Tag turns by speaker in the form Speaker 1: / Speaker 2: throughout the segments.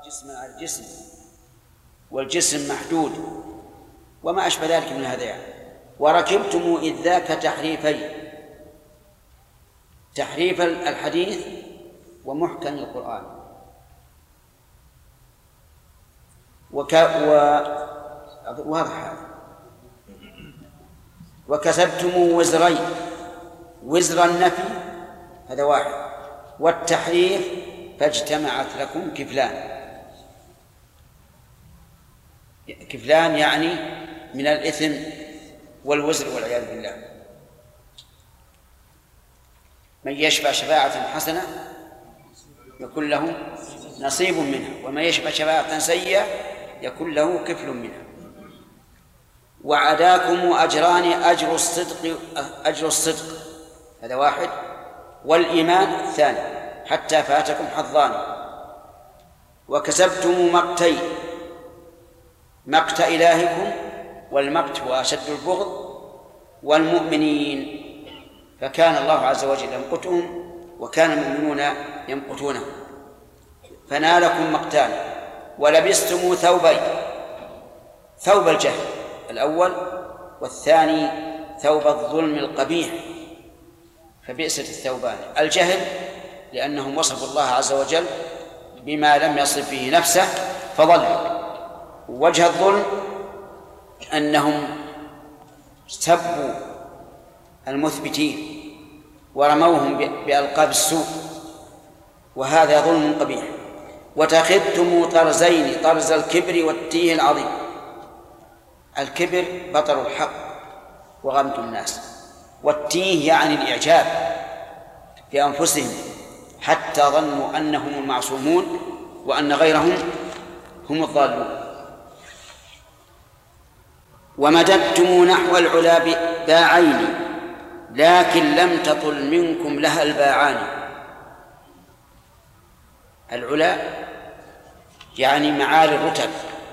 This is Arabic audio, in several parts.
Speaker 1: جسما على الجسم، والجسم محدود وما أشبه ذلك من الهذيان. وركبتم إذ ذاك تحريفين، تحريف الحديث ومحكم القرآن. واضح. وكسبتم وزرين، وزر النفي هذا واحد، والتحريف فاجتمعت لكم كفلان. كفلان يعني من الإثم والوزر والعياذ بالله. من يشفع شفاعة حسنة يكون له نصيب منها، ومن يشفع شفاعة سيئة يكون له كفل منها. وعداكم أجران، أجر الصدق هذا واحد، والإيمان الثاني، حتى فاتكم حظان. وكسبتم مقتين، مقت إلهكم، والمقت هو أشد البغض، والمؤمنين، فكان الله عز وجل يمقتهم وكان المؤمنون يمقتونه، فنالكم مقتان. ولبستم ثوبين، ثوب الجهل الأول، والثاني ثوب الظلم القبيح، فبئست الثوبان. الجهل لأنهم وصفوا الله عز وجل بما لم يصف به نفسه فضلوا، ووجه الظلم أنهم سبوا المثبتين ورموهم بألقاب السوء، وهذا ظلم قبيح. وتخذتم طرزين، طرز الكبر والتيه العظيم. الكبر بطر الحق وغمط الناس، والتيه يعني الإعجاب بأنفسهم حتى ظنوا أنهم المعصومون وأن غيرهم هم الضالون. ومددتم نحو العلا باعين، لكن لم تطل منكم لها الباعان. العلا يعني معالي الرتب،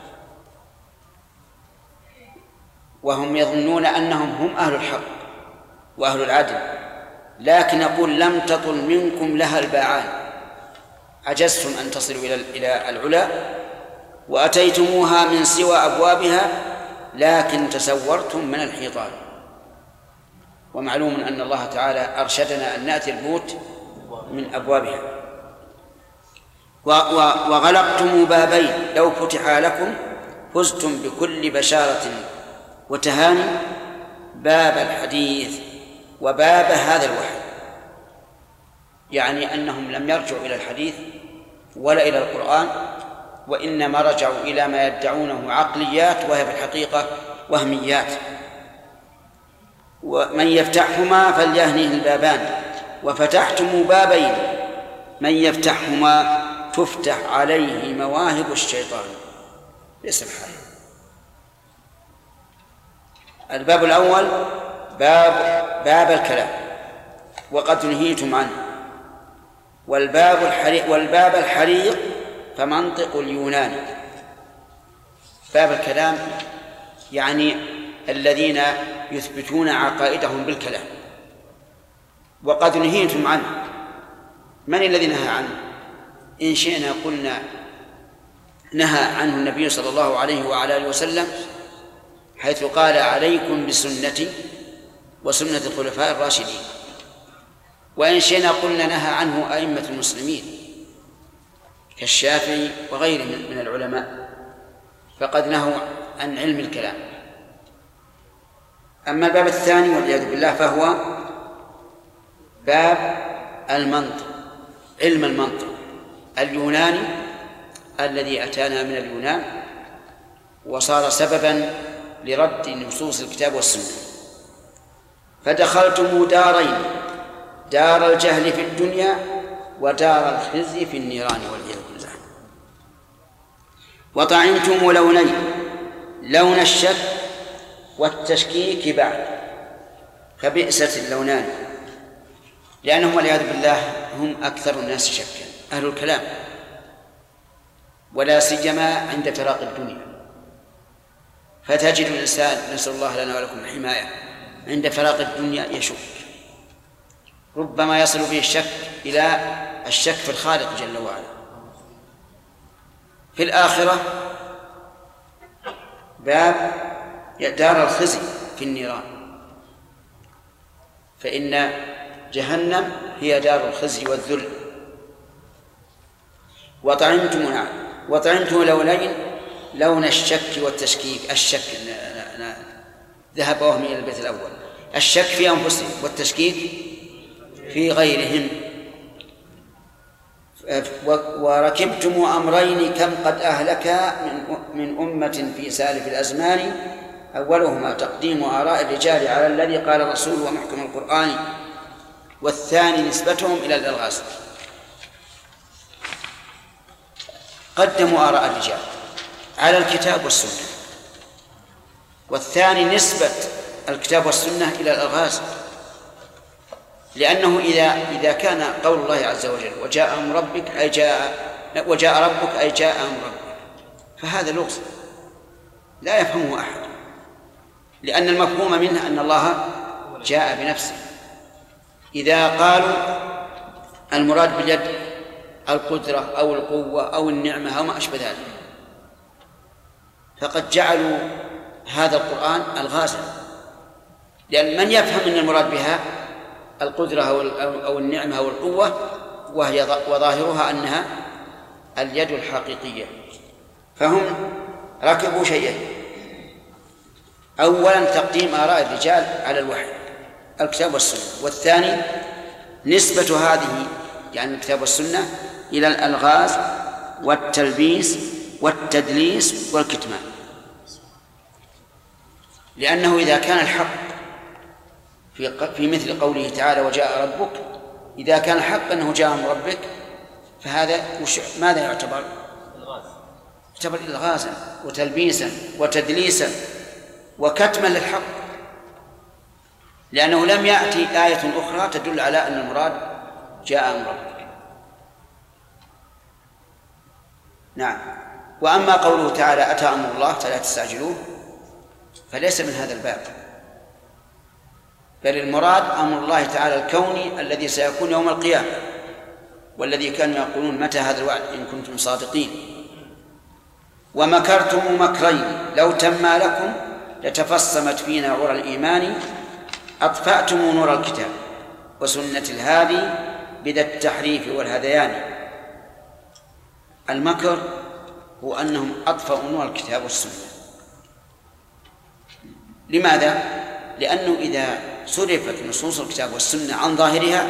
Speaker 1: وهم يظنون أنهم هم أهل الحق وأهل العدل، لكن نقول لم تطل منكم لها الباعان، عجزتم أن تصلوا إلى العلا، وأتيتموها من سوى أبوابها، لكن تسورتم من الحيطان. ومعلوم أن الله تعالى أرشدنا أن نأتي البيوت من أبوابها. وغلقتم بابين، لو فتح لكم فزتم بكل بشارة وتهاني، باب الحديث وباب هذا الوحي، يعني أنهم لم يرجعوا إلى الحديث ولا إلى القرآن، وإنما رجعوا إلى ما يدعونه عقليات وهي في الحقيقة وهميات. ومن يفتحهما فليهنه البابان، وفتحتم بابين، من يفتحهما تفتح عليه مواهب الشيطان. سبحانه. الباب الأول باب الكلام، وقد نهيتم عنه. والباب الحريق فمنطق اليونان. باب الكلام يعني الذين يثبتون عقائدهم بالكلام، وقد نهيتم عنه. من الذي نهى عنه؟ إن شئنا قلنا نهى عنه النبي صلى الله عليه وعلى آله وسلم، حيث قال عليكم بسنتي وسنة الخلفاء الراشدين. وإن شئنا قلنا نهى عنه أئمة المسلمين كالشافعي وغيره من العلماء، فقد نهوا عن علم الكلام. أما الباب الثاني والعياذ بالله فهو باب المنطق، علم المنطق اليوناني الذي أتانا من اليونان، وصار سببا لرد نصوص الكتاب والسنة. فدخلتم دارين، دار الجهل في الدنيا ودار الخزي في النيران والعياذ بالله. وطعمتم لونين، لون الشك والتشكيك بعد، فبئست اللونان، لأنهم والعياذ بالله هم أكثر الناس شكا، أهل الكلام، ولا سيما عند فراق الدنيا. فتجد الإنسان، نسأل الله لنا ولكم الحماية، عند فراق الدنيا يشك، ربما يصل به الشك إلى الشك في الخالق جل وعلا. في الآخرة باب دار الخزي في النيران، فإن جهنم هي دار الخزي والذل. وطعمتم لون الشك والتشكيك. الشك ذهب وهم إلى البيت الأول، الشك في أنفسهم والتشكيك في غيرهم. وركبتم أمرين كم قد أهلكا من أمة في سالف الأزمان، أولهما تقديم آراء الرجال على الذي قال الرسول ومحكم القرآن، والثاني نسبتهم إلى الألغاز. قدموا آراء الرجال على الكتاب والسنة، والثاني نسبة الكتاب والسنة إلى الألغاز، لأنه إذا كان قول الله عز وجل وجاء أمر ربك أي وجاء ربك أي جاء أمر ربك، فهذا لغز لا يفهمه أحد، لأن المفهوم منه أن الله جاء بنفسه. إذا قالوا المراد باليد القدرة أو القوة أو النعمة أو ما أشبه ذلك، فقد جعلوا هذا القرآن ألغازا، لأن من يفهم أن المراد بها القدرة أو النعمة أو القوة وظاهرها أنها اليد الحقيقية، فهم ركبوا شيئين: أولا تقديم آراء الرجال على الوحي الكتاب والسنة، والثاني نسبة هذه يعني الكتاب والسنة إلى الألغاز والتلبيس والتدليس والكتمان. لأنه إذا كان الحق في مثل قوله تعالى وجاء ربك، إذا كان الحق أنه جاء من ربك، فهذا ماذا يعتبر؟ يعتبر إلغازا وتلبيسا وتدليسا وكتما للحق، لأنه لم يأتي آية أخرى تدل على أن المراد جاء من ربك. نعم. وأما قوله تعالى أتى أمر الله فلا تستعجلوه، فليس من هذا الباب، بل المراد أمر الله تعالى الكوني الذي سيكون يوم القيامة، والذي كانوا يقولون متى هذا الوعد إن كنتم صادقين. ومكرتم مكرين لو تما لكم لتفصمت فينا عرى الإيمان، أطفأتم نور الكتاب وسنة الهادي بذا التحريف والهذيان. المكر هو أنهم أطفأوا نور الكتاب والسنة. لماذا؟ لأنه إذا صرفت نصوص الكتاب والسنة عن ظاهرها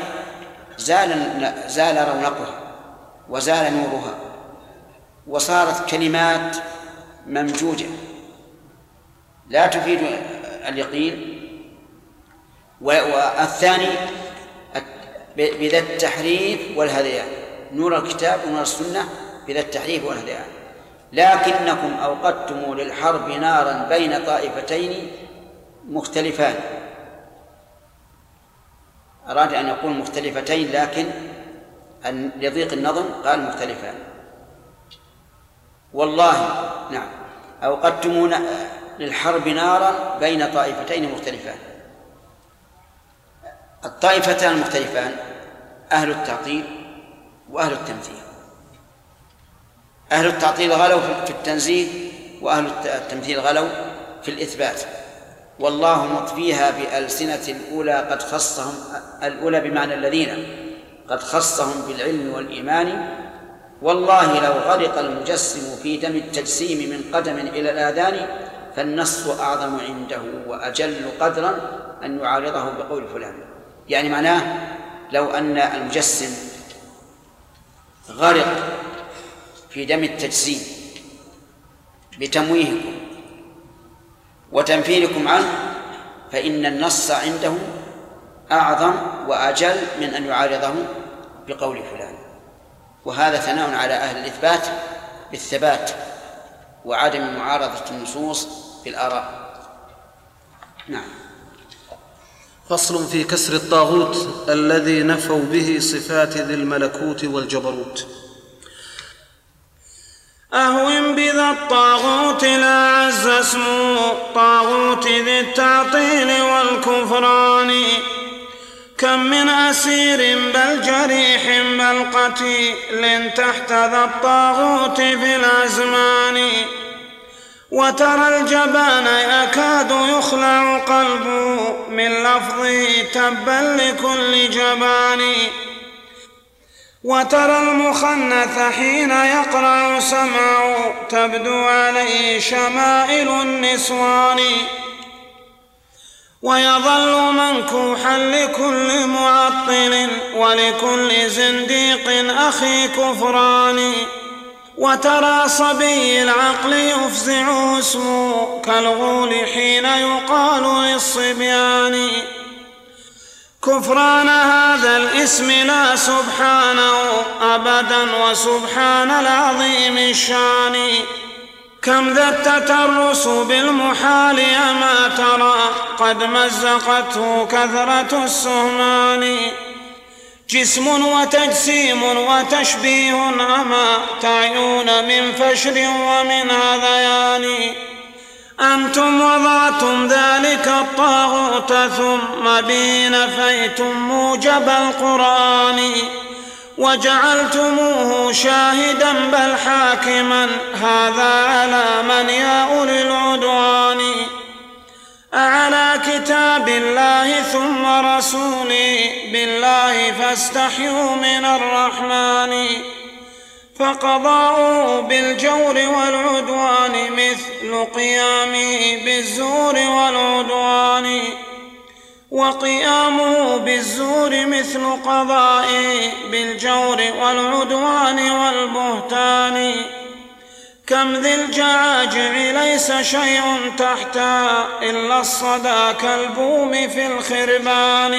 Speaker 1: زال رونقها وزال نورها، وصارت كلمات ممجوجة لا تفيد اليقين. والثاني بذا التحريف والهذيان، نور الكتاب ونور السنة بذا التحريف والهذيان. لكنكم أوقدتم للحرب نارا بين طائفتين مختلفان. أراد أن يقول مختلفتين، لكن لضيق النظم قال مختلفان. والله نعم أوقدتم للحرب نارا بين طائفتين مختلفان. الطائفتان المختلفان أهل التعطيل وأهل التمثيل. أهل التعطيل غلوا في التنزيه، وأهل التمثيل غلوا في الإثبات. والله مطفيها بألسنة الأولى قد خصهم، الأولى بمعنى الذين قد خصهم بالعلم والإيمان. والله لو غرق المجسم في دم التجسيم من قدم إلى الآذان، فالنص أعظم عنده وأجل قدرا أن يعارضه بقول فلان. يعني معناه لو أن المجسم غرق في دم التجسيم بتمويهكم وتنفيركم عنه، فإن النص عنده أعظم وأجل من أن يعارضه بقول فلان. وهذا ثناء على أهل الإثبات بالثبات وعدم معارضة النصوص بالآراء. نعم.
Speaker 2: فصل في كسر الطاغوت الذي نفوا به صفات ذي الملكوت والجبروت.
Speaker 3: أهون بذا الطاغوت لا عز اسمه طاغوت ذي التعطيل والكفران، كم من أسير بل جريح القتيل تحت ذا الطاغوت في الأزمان. وترى الجبان يكاد يخلع قلبه من لفظه تبا لكل جبان. وترى المخنث حين يقرع سمعه تبدو عليه شمائل النسوان. ويظل منكوحا لكل معطل ولكل زنديق أخي كفران. وترى صبي العقل يفزعه اسمه كالغول حين يقال للصبيان. كفران هذا الاسم لا سبحانه أبدا وسبحان العظيم الشان. كم ذا التترس بالمحال أما ترى قد مزقته كثرة السهمان. جسم وتجسيم وتشبيه أما تعيون من فشر ومن هذيان. أنتم وضعتم ذلك الطاغوت ثم به نفيتم موجب القرآن. وجعلتموه شاهدا بل حاكما هذا على من يا أولي العدوان. أعلى كتاب الله ثم رسوله بالله فاستحيوا من الرحمن. فقضاؤه بالجور والعدوان مثل قيامه بالزور والعدوان. وقيامه بالزور مثل قضائه بالجور والعدوان والبهتان. كم ذي الجعاجع ليس شيء تحتها إلا الصدى كالبوم في الخربان.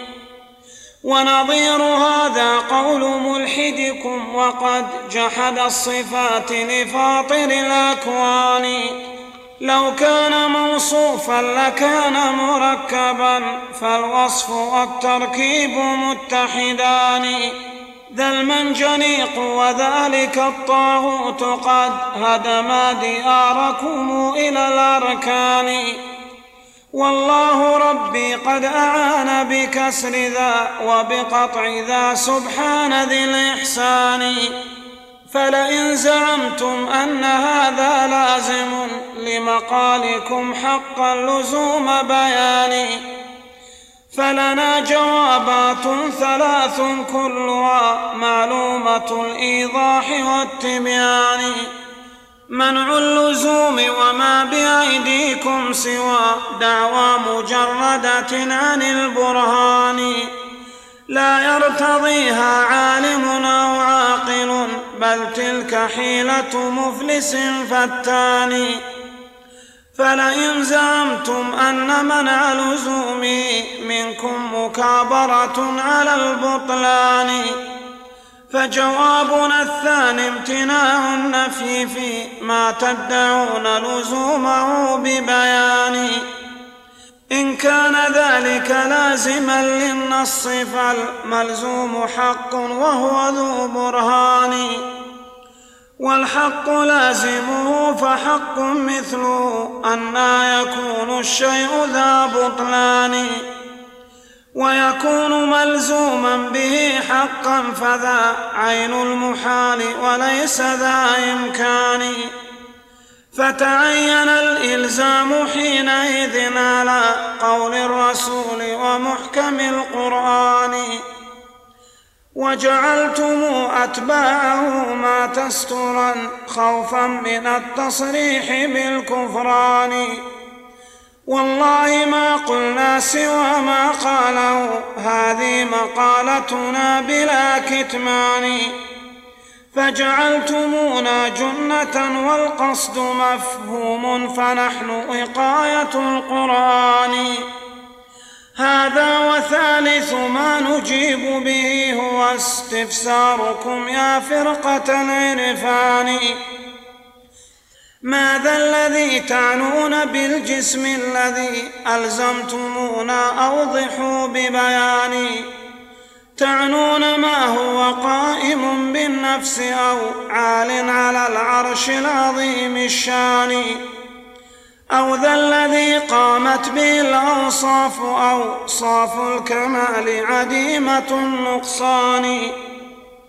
Speaker 3: ونظير هذا قول ملحدكم وقد جحد الصفات لفاطر الأكوان. لو كان موصوفا لكان مركبا فالوصف والتركيب متحدان. ذا المنجنيق وذلك الطاغوت قد هدما دياركم إلى الأركان. والله ربي قد أعان بكسر ذا وبقطع ذا سبحان ذي الإحسان. فلئن زعمتم أن هذا لازم لمقالكم حقا لزوم بيان فلنا جوابات ثلاث كلها معلومة الإيضاح والتبيان. منع اللزوم وما بأيديكم سوى دعوى مجردة عن البرهان لا يرتضيها عالم أو عاقل بل تلك حيلة مفلس فتان. فلئن زعمتم أن منع لزوم منكم مكابرة على البطلان فجوابنا الثاني امتناع النفي فيما تدعون لزومه ببيان. إن كان ذلك لازما للنص فالملزوم حق وهو ذو برهان والحق لازمه فحق مثله أن يكون الشيء ذا بطلان ويكون ملزوما به حقا فذا عين المحال وليس ذا إمكان. فتعين الإلزام حينئذ على قول الرسول ومحكم القرآن وجعلتم أتباعه ما تسترا خوفا من التصريح بالكفران. والله ما قلنا سوى ما قاله هذه مقالتنا بلا كتمان فجعلتمونا جنة والقصد مفهوم فنحن وقاية القرآن. هذا وثالث ما نجيب به هو استفساركم يا فرقة العرفان ماذا الذي تعنون بالجسم الذي ألزمتمونا أوضحوا ببيان. تعنون ما هو قائم بالنفس أو عال على العرش العظيم الشان أو ذا الذي قامت به الأوصاف أوصاف الكمال عديمة النقصان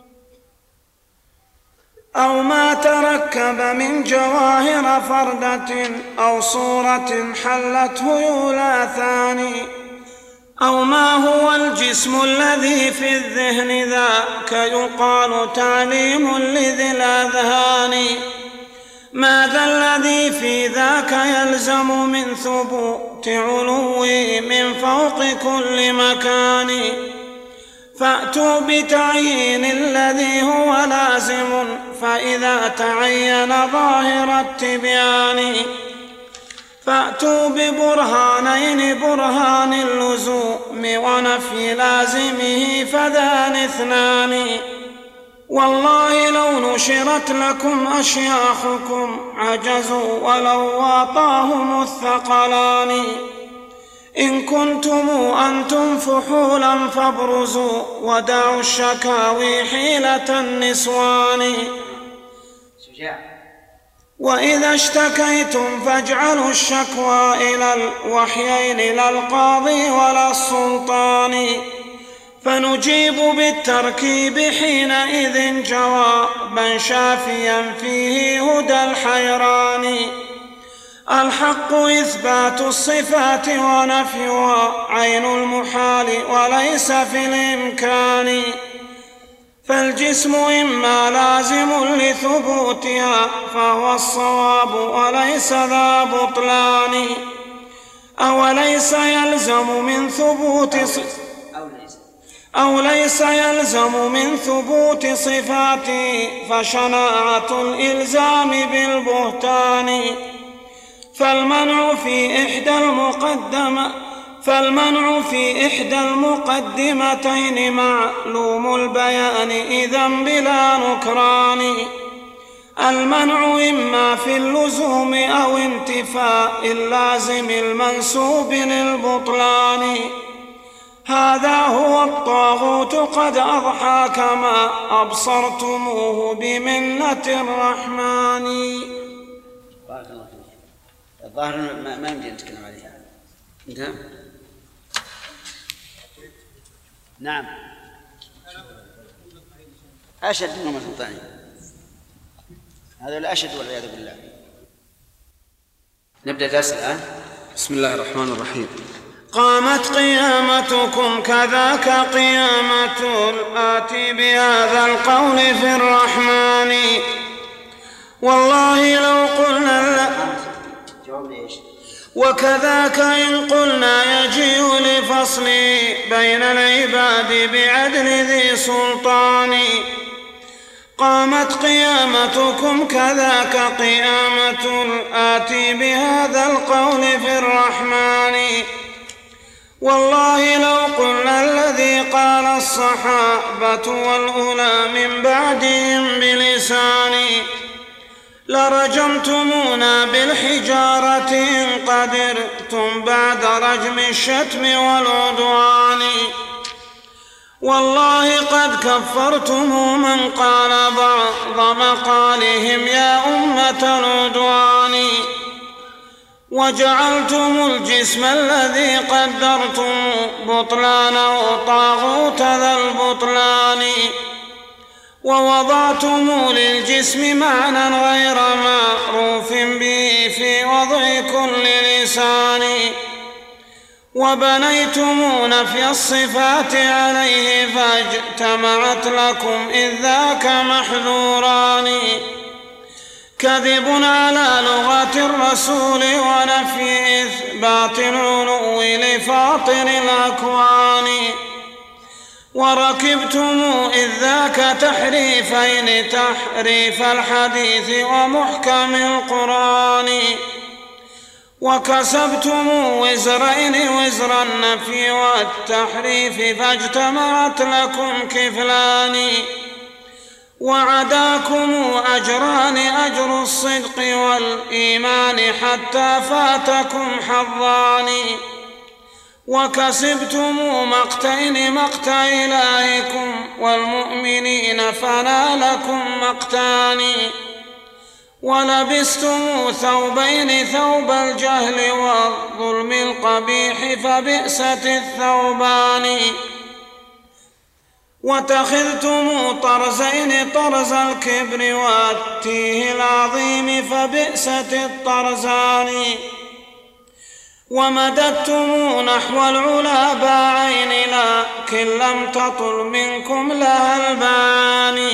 Speaker 3: أو ما تركب من جواهر فردة أو صورة حلته يولاثان، أو ما هو الجسم الذي في الذهن ذاك يقال تعليم لذي الأذهان. ماذا الذي في ذاك يلزم من ثبوت علوه من فوق كل مكان؟ فأتوا بتعيين الذي هو لازم، فإذا تعين ظاهر التبيان. فأتوا ببرهانين، برهان اللزوم ونفي لازمه فذان اثنان. والله لو نشرت لكم أشياخكم عجزوا ولو واطاهم الثقلان. إن كنتم أنتم فحولا فابرزوا ودعوا الشكاوي حيلة النسوان. وإذا اشتكيتم فاجعلوا الشكوى إلى الوحيين لا القاضي ولا السلطان. فنجيب بالتركيب حينئذ جوابا شافيا فيه هدى الحيران. الحق إثبات الصفات ونفيها عين المحال وليس في الإمكان. فالجسم إما لازم لثبوتها فهو الصواب وليس ذا بطلان. أوليس يلزم من ثبوت صفاته فشناعة الإلزام بالبهتان. فالمنع في إحدى المقدمتين معلوم البيان إذا بلا نكران. المنع إما في اللزوم أو انتفاء اللازم المنسوب للبطلان. هذا هو الطاغوت قد أضحى كما أبصرتموه بمنة الرحمن.
Speaker 1: بارك الله فيك. الظاهر ما يمكن نتكلم عليها. انتهى. نعم. أشد منهم الثاني، هذا الأشد والعياذ بالله. نبدأ درس الآن.
Speaker 2: بسم الله الرحمن الرحيم.
Speaker 3: قامت قيامتكم كذاك قيامة الآتي بهذا القول في الرحمن. والله لو قلنا وكذاك إن قلنا يجيء لفصل بين العباد بعدل ذي سلطان. قامت قيامتكم كذاك قيامة الآتي بهذا القول في الرحمن. والله لو قلنا الذي قال الصحابة والأولى من بعدهم بلسان لرجمتمونا بالحجارة إن قدرتم بعد رجم الشتم والعدوان. والله قد كفرتم من قال بعض مقالهم يا أمة العدوان. وجعلتم الجسم الذي قدرتم بطلانه طاغوت ذا البطلان. ووضعتم للجسم معنى غير معروف به في وضع كل لسان. وبنيتم نفي الصفات عليه فاجتمعت لكم إذ ذاك محذوران. كذب على لغة الرسول ونفي إثبات العلو لفاطر الأكوان. وركبتم إذ ذاك تحريفين تحريف الحديث ومحكم القرآن. وكسبتم وزرين وزر النفي والتحريف فاجتمعت لكم كفلان. وعداكم أجران أجر الصدق والإيمان حتى فاتكم حظان. وكسبتم مقتين مقت إلهكم والمؤمنين فنالكم مقتان. ولبستم ثوبين ثوب الجهل والظلم القبيح فبئست الثوبان. واتخذتم طرزين، طرز الكبر والتيه العظيم، فبئست الطرزان. ومددتم نحو العلا باعين، لكن لم تطل منكم لها البان.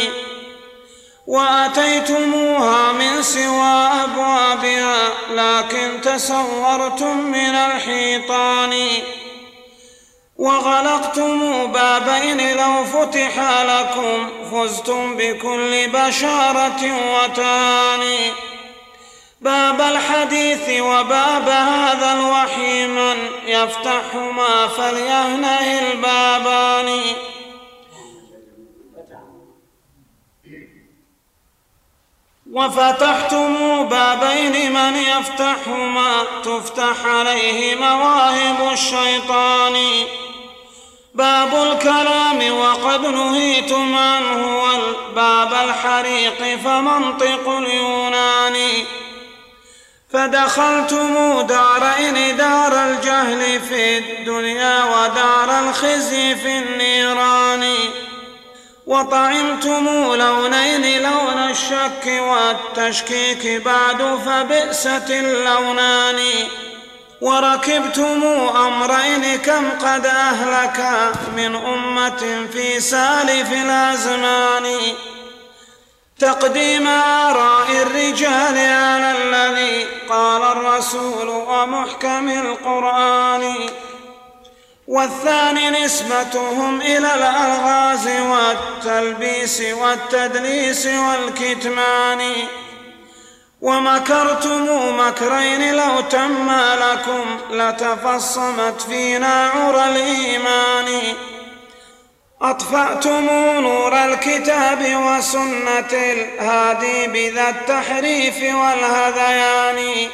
Speaker 3: وأتيتموها من سوى أبوابها، لكن تسورتم من الحيطان. وغلقتم بابين، لو فتح لكم فزتم بكل بشارة وتان. باب الحديث وباب هذا الوحي، من يفتحهما فليهنه البابان. وفتحتم بابين، من يفتحهما تفتح عليه مواهب الشيطان. باب الكلام وقد نهيتم عنه، والباب الحريق فمنطق اليونان. فدخلتم دارين، دار الجهل في الدنيا ودار الخزي في النيران. وطعمتم لونين، لون الشك والتشكيك بعد، فبئست اللونان. وركبتم أمرين، كم قد أهلك من أمة في سالف الأزمان. تقديم آراء الرجال على الذي قال الرسول ومحكم القرآن. والثاني نسبتهم إلى الألغاز والتلبيس والتدليس والكتمان. ومكرتم مكرين، لو تم لكم لتفصمت فينا عرى الإيمان. أطفأتم نور الكتاب وسنة الهادي بذا التحريف والهذيان.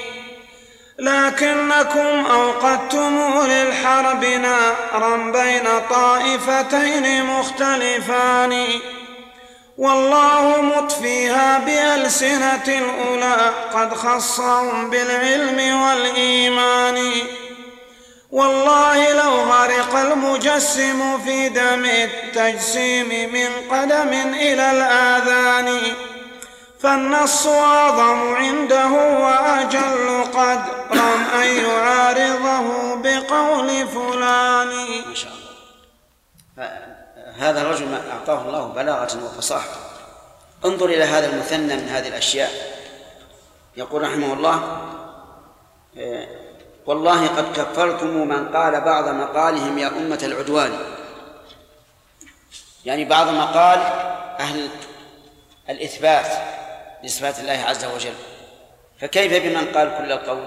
Speaker 3: لكنكم أوقدتم للحرب نارا بين طائفتين مختلفان. والله مطفيها بألسنة الأولى، قد خصهم بالعلم والإيمان. والله لو غرق المجسم في دم التجسيم من قدم إلى الآذان، فالنص أعظم عنده وأجل قدرا أن يعارضه بقول فلان.
Speaker 1: ما شاء الله. هذا الرجل أعطاه الله بلاغة وفصاحة. انظر إلى هذا المثنى من هذه الأشياء. يقول رحمه الله: والله قد كفرتم من قال بعض مقالهم يا أمة العدوان. يعني بعض مقال أهل الإثبات لصفات الله عز وجل، فكيف بمن قال كل القول؟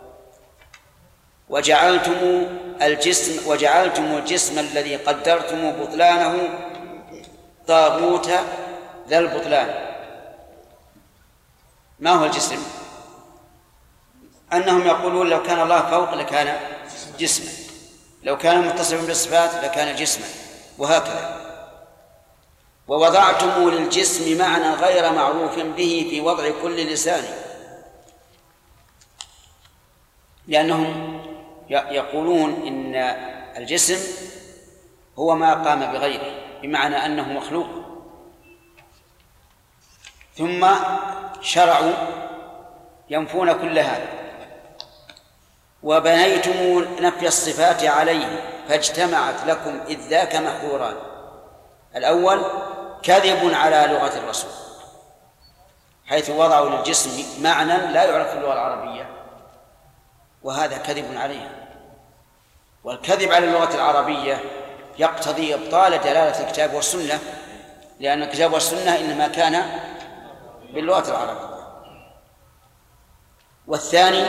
Speaker 1: وجعلتم الجسم الذي قدرتم بطلانه طاغوت ذا البطلان. ما هو الجسم؟ أنهم يقولون لو كان الله فوق لكان جسما، لو كان متصفا بالصفات لكان جسما، وهكذا. ووضعتم للجسم معنى غير معروف به في وضع كل لسان، لأنهم يقولون إن الجسم هو ما قام بغيره، بمعنى أنه مخلوق. ثم شرعوا ينفون كل هذا، وبنيتم نفي الصفات عليه، فاجتمعت لكم إذ ذاك محظوران. الأول كذب على لغة الرسول، حيث وضعوا للجسم معنى لا يعرف في اللغة العربية، وهذا كذب عليها. والكذب على اللغة العربية يقتضي إبطال دلالة الكتاب والسنة، لأن الكتاب والسنة إنما كان باللغة العربية. والثاني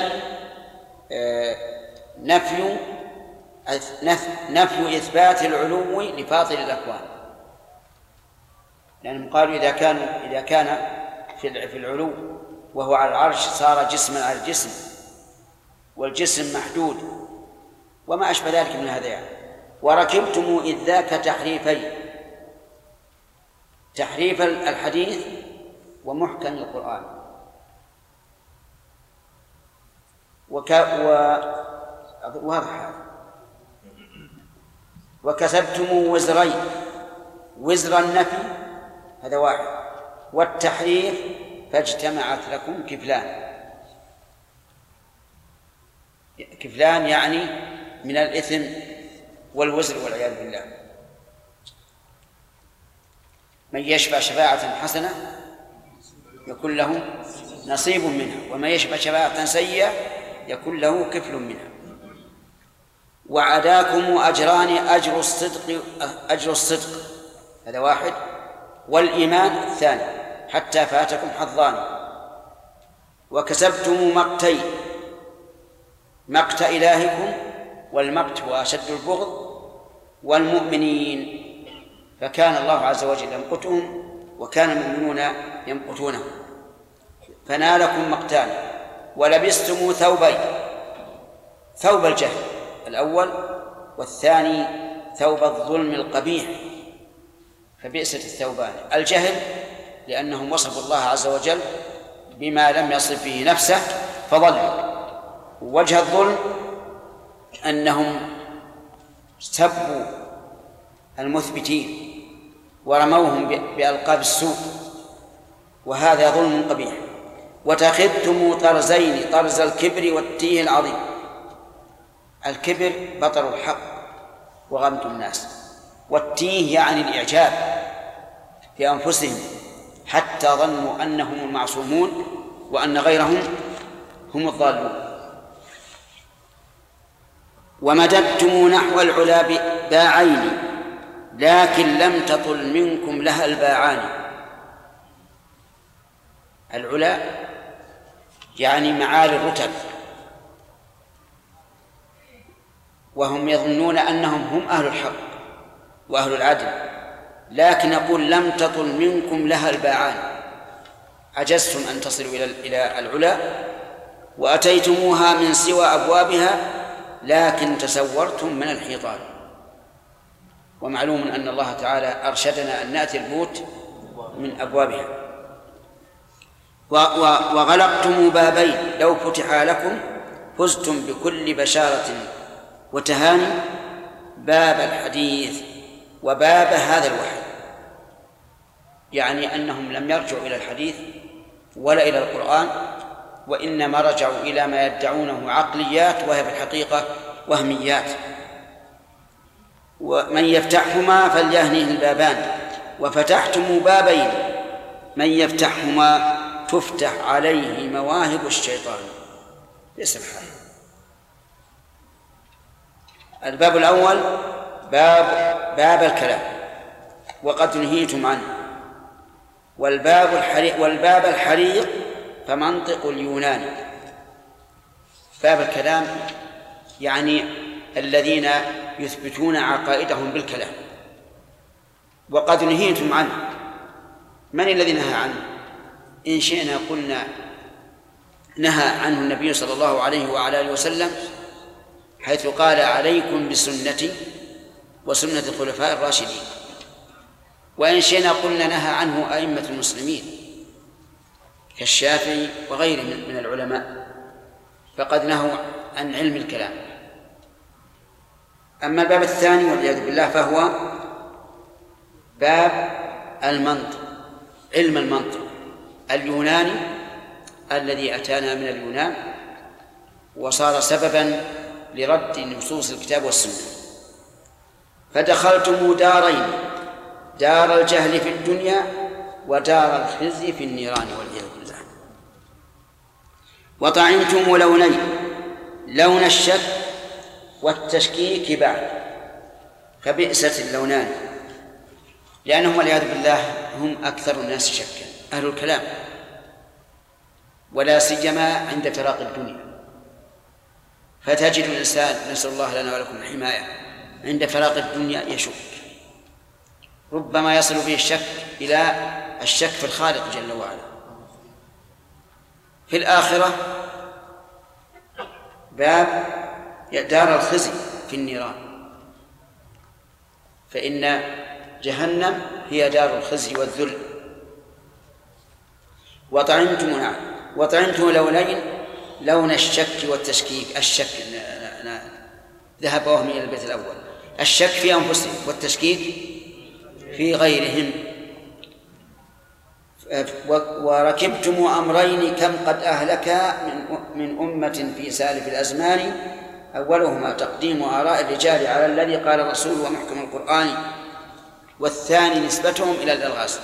Speaker 1: نفي إثبات العلو لفاضل الأكوان، لأنهم قالوا إذا كان في العلو وهو على العرش صار جسما على الجسم، والجسم محدود وما أشبه ذلك من هذا يعني. وركبتم إذ ذاك تحريفين: تحريف الحديث ومحكم القرآن. وكسبتم وزرين، وزر النفي هذا واحد، والتحريف فاجتمعت لكم كفلان يعني من الإثم والوزر والعياذ بالله. من يشفع شفاعة حسنة يكون له نصيب منها، ومن يشفع شفاعة سيئة يكون له كفل منها. وعداكم أجران، أجر الصدق هذا واحد، والإيمان الثاني، حتى فاتكم حظان. وكسبتم مقتين، مقت إلهكم، والمقت هو أشد البغض، والمؤمنين، فكان الله عز وجل يمقتهم وكان المؤمنون يمقتونه، فنالكم مقتان. ولبستم ثوبين، ثوب الجهل الأول، والثاني ثوب الظلم القبيح، فبئست الثوبان. الجهل لأنهم وصفوا الله عز وجل بما لم يصف به نفسه فضلوا، ووجه الظلم أنهم سبوا المثبتين ورموهم بألقاب السوء، وهذا ظلم قبيح. وتخذتم طرزين، طرز الكبر والتيه العظيم. الكبر بطر الحق وغمط الناس، والتيه يعني الإعجاب في أنفسهم حتى ظنوا أنهم المعصومون وأن غيرهم هم الضالون. ومددتم نحو العلا باعين، لكن لم تطل منكم لها الباعان. العلا يعني معالي الرتب، وهم يظنون أنهم هم أهل الحق وأهل العدل، لكن نقول لم تطل منكم لها الباعان، عجزتم أن تصلوا إلى العلا، وأتيتموها من سوى أبوابها، لكن تسورتم من الحيطان. ومعلوم أن الله تعالى أرشدنا أن نأتي البيوت من أبوابها. وغلقتم بابين، لو فتحا لكم فزتم بكل بشارة وتهاني، باب الحديث وباب هذا الوحي، يعني أنهم لم يرجعوا إلى الحديث ولا إلى القرآن، وإنما رجعوا إلى ما يدعونه عقليات وهي في الحقيقة وهميات. ومن يفتحهما فليهنه البابان، وفتحتم بابين، من يفتحهما تفتح عليه مواهب الشيطان. سبحانه. الباب الأول باب الكلام، وقد نهيتم عنه. والباب الحريق فمنطق اليونان. باب الكلام يعني الذين يثبتون عقائدهم بالكلام، وقد نهيتم عنه. من الذي نهى عنه؟ إن شئنا قلنا نهى عنه النبي صلى الله عليه وعلى آله وسلم، حيث قال عليكم بسنتي وسنة الخلفاء الراشدين. وإن شئنا قلنا نهى عنه أئمة المسلمين كالشافعي وغيره من العلماء، فقد نهوا عن علم الكلام. أما الباب الثاني والعياذ بالله فهو باب المنطق، علم المنطق اليوناني الذي أتانا من اليونان، وصار سببا لرد نصوص الكتاب والسنة. فدخلتم دارين، دار الجهل في الدنيا ودار الخزي في النيران والعياذ بالله. وطعمتم لونين، لون الشك والتشكيك بعد، فبئست اللونان، لأنهم والعياذ بالله هم أكثر الناس شكا، أهل الكلام، ولا سيما عند فراق الدنيا. فتجد الإنسان، نسأل الله لنا ولكم الحماية، عند فراق الدنيا يشك، ربما يصل به الشك إلى الشك في الخالق جل وعلا. في الآخرة باب دار الخزي في النيران، فإن جهنم هي دار الخزي والذل. وطعمتم لونين، لون الشك والتشكيك. الشك ذهب وهم إلى البيت الأول، الشك في أنفسهم والتشكيك في غيرهم. وركبتم أمرين كم قد أهلك من أمة في سالف الأزمان، أولهما تقديم آراء الرجال على الذي قال الرسول ومحكم القرآن، والثاني نسبتهم إلى الألغاز.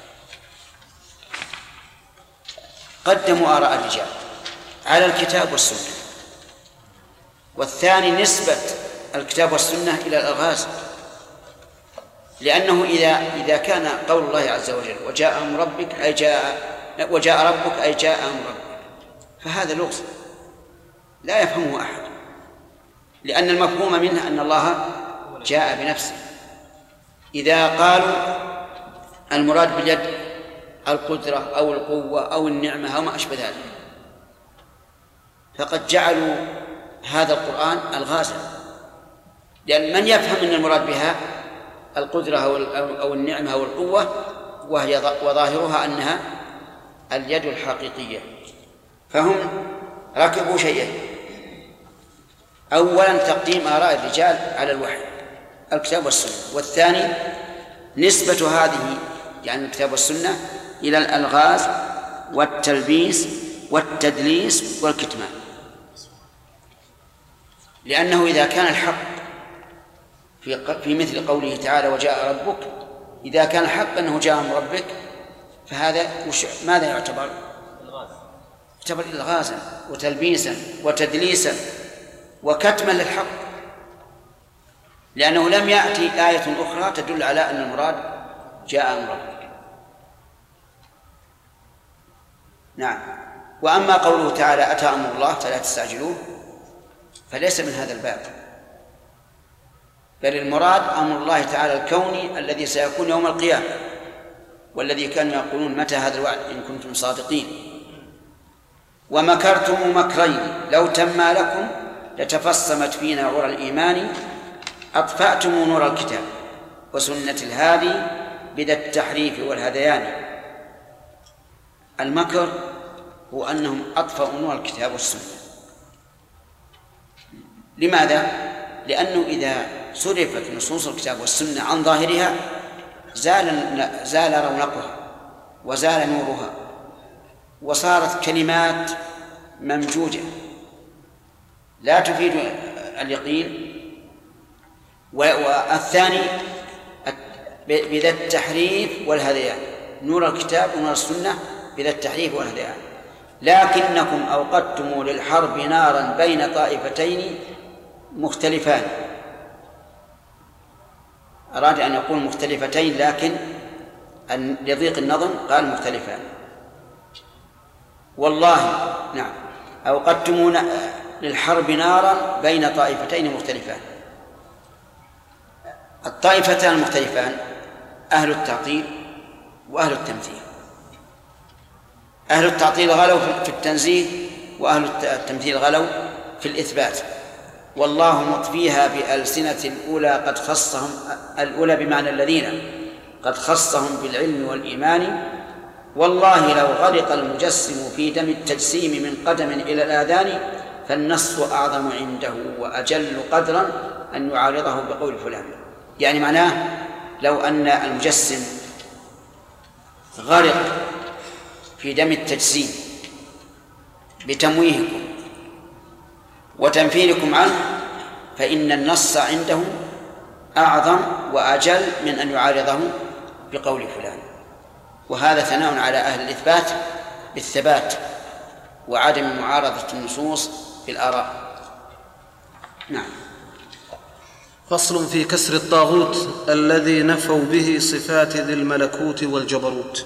Speaker 1: قدموا آراء الرجال على الكتاب والسنة، والثاني نسبة الكتاب والسنة إلى الألغاز، لأنه إذا كان قول الله عز وجل وجاء أمر ربك أي وجاء ربك أي جاء أمر ربك، فهذا لغز لا يفهمه أحد، لأن المفهوم منه أن الله جاء بنفسه. إذا قالوا المراد باليد القدرة أو القوة أو النعمة أو ما أشبه ذلك، فقد جعلوا هذا القرآن ألغازا، لأن من يفهم أن المراد بها القدرة أو النعمة أو القوة وظاهرها أنها اليد الحقيقية، فهم ركبوا شيئين: أولا تقديم آراء الرجال على الوحي الكتاب والسنة، والثاني نسبة هذه يعني الكتاب والسنة إلى الألغاز والتلبيس والتدليس والكتمان. لأنه إذا كان الحق في مثل قوله تعالى وجاء ربك، إذا كان الحق أنه جاء من ربك، فهذا ماذا يعتبر؟ يعتبر إلغازا وتلبيسا وتدليسا وكتما للحق، لأنه لم يأتي آية أخرى تدل على أن المراد جاء من ربك. نعم. وأما قوله تعالى أتى أمر الله فلا تستعجلوه، فليس من هذا الباب، بل المراد أمر الله تعالى الكوني الذي سيكون يوم القيامة، والذي كانوا يقولون متى هذا الوعد إن كنتم صادقين. ومكرتم مكرين لو تما لكم لتفصمت فينا عرى الإيمان، أطفأتم نور الكتاب وسنة الهادي بذا التحريف والهذيان. المكر هو أنهم أطفأوا نور الكتاب والسنة. لماذا؟ لأنه إذا صرفت نصوص الكتاب والسنة عن ظاهرها زال رونقها وزال نورها، وصارت كلمات ممجوجة لا تفيد اليقين. والثاني بذا التحريف والهذيان، نور الكتاب ونور السنة بذا التحريف والهذيان. لكنكم أوقدتم للحرب نارا بين طائفتين مختلفان. أراد أن يقول مختلفتين، لكن لضيق النظم قال مختلفان. والله نعم أوقدتم للحرب نارا بين طائفتين مختلفان. الطائفتان المختلفان أهل التعطيل وأهل التمثيل. أهل التعطيل غلوا في التنزيه، وأهل التمثيل غلوا في الإثبات. والله مطفيها بألسنة الأولى قد خصهم، الأولى بمعنى الذين قد خصهم بالعلم والإيمان. والله لو غرق المجسم في دم التجسيم من قدم إلى الآذان، فالنص أعظم عنده وأجل قدرا أن يعارضه بقول فلان. يعني معناه لو أن المجسم غرق في دم التجسيم بتمويهكم وتنفيركم عنه، فإن النص عنده أعظم وأجل من أن يعارضه بقول فلان. وهذا ثناء على أهل الإثبات بالثبات وعدم معارضة النصوص بالآراء. نعم.
Speaker 2: فصل في كسر الطاغوت الذي نفوا به صفات ذي الملكوت والجبروت.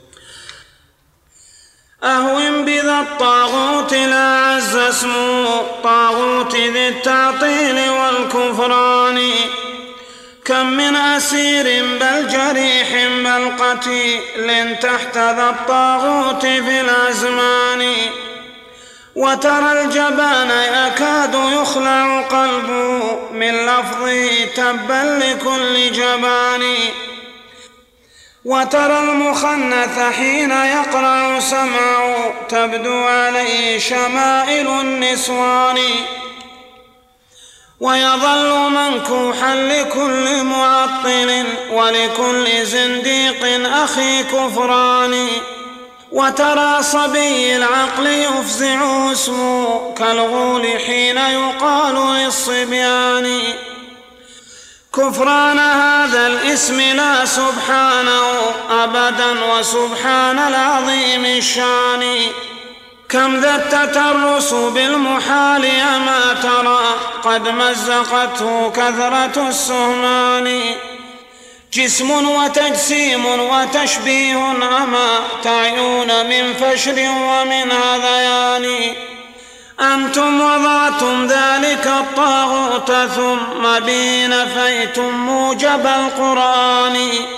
Speaker 3: أهون بذا الطاغوت لا عز اسمه طاغوت ذي التعطيل والكفران. كم من أسير بل جريح بل قتيل تحت ذا الطاغوت في الأزمان. وترى الجبان يكاد يخلع قلبه من لفظه تبا لكل جبان. وترى المخنث حين يقرع سمعه تبدو عليه شمائل النسوان. ويظل منكوحا لكل معطل ولكل زنديق أخي كفران. وترى صبي العقل يفزع اسمه كالغول حين يقال للصبيان كفران هذا الاسم لا سبحانه أبدا وسبحان العظيم الشان. كم ذا التترس بالمحال أما ترى قد مزقته كثرة السهمان. جسم وتجسيم وتشبيه أما تعيون من فشر ومن هذيان. أنتم وضعتم ذلك الطاغوت ثم به نفيتم موجب القرآن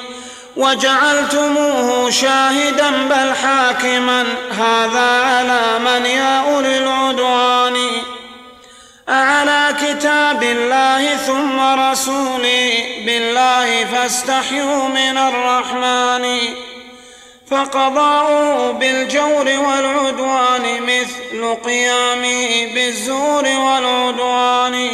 Speaker 3: وجعلتموه شاهدا بل حاكما هذا على من يا أولي العدوان. أعلى كتاب الله ثم رسوله بالله فاستحيوا من الرحمن. فقضاؤه بالجور والعدوان مثل قيامه بالزور والعدوان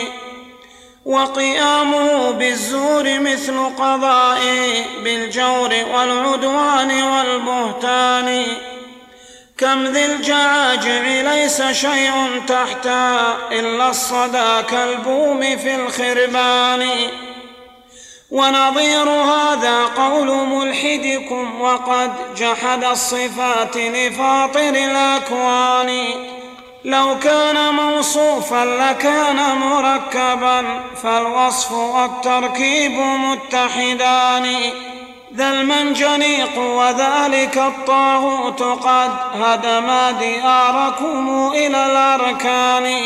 Speaker 3: وقيامه بالزور مثل قضائه بالجور والعدوان والبهتان. كم ذي الجعاجع ليس شيء تحتها إلا الصدى كالبوم في الخربان. ونظير هذا قول ملحدكم وقد جحد الصفات لفاطر الأكوان. لو كان موصوفا لكان مركبا فالوصف والتركيب متحدان. ذا المنجنيق وذلك الطاغوت قد هدم دياركم إلى الأركان.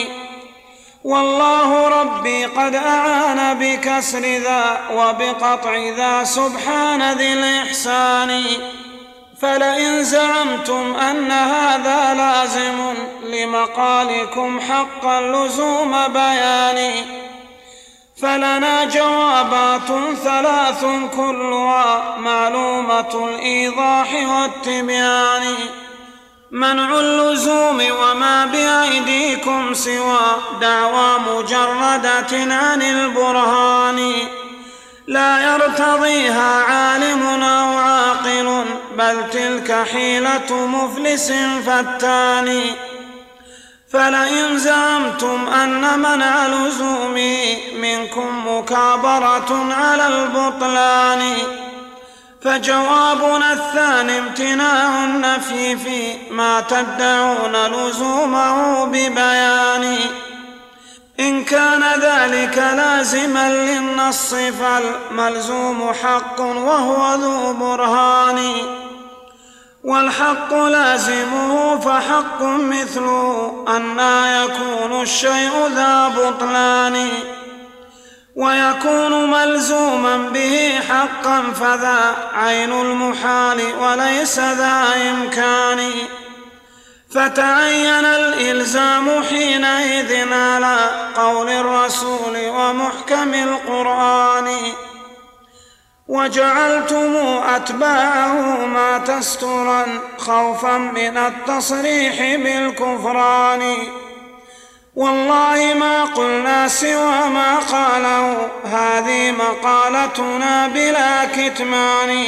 Speaker 3: والله ربي قد أعان بكسر ذا وبقطع ذا سبحان ذي الإحسان. فلئن زعمتم أن هذا لازم لمقالكم حقا لزوم بيان فلنا جوابات ثلاث كلها معلومة الإيضاح والتبيان. منع اللزوم وما بأيديكم سوى دعوى مجردة عن البرهان لا يرتضيها عالم أو عاقل بل تلك حيلة مفلس فتان. فلئن زعمتم أن منع لزوم منكم مكابرة على البطلان فجوابنا الثاني امتناع النفي فيما تدعون لزومه ببيان. إن كان ذلك لازما للنص فالملزوم حق وهو ذو برهان والحق لازمه فحق مثله أن يكون الشيء ذا بطلان ويكون ملزوما به حقا فذا عين المحال وليس ذا إمكان. فتعين الإلزام حينئذ على قول الرسول ومحكم القرآن وجعلتم أتباعه ما تسترا خوفا من التصريح بالكفران. والله ما قلنا سوى ما قاله هذه مقالتنا بلا كتمان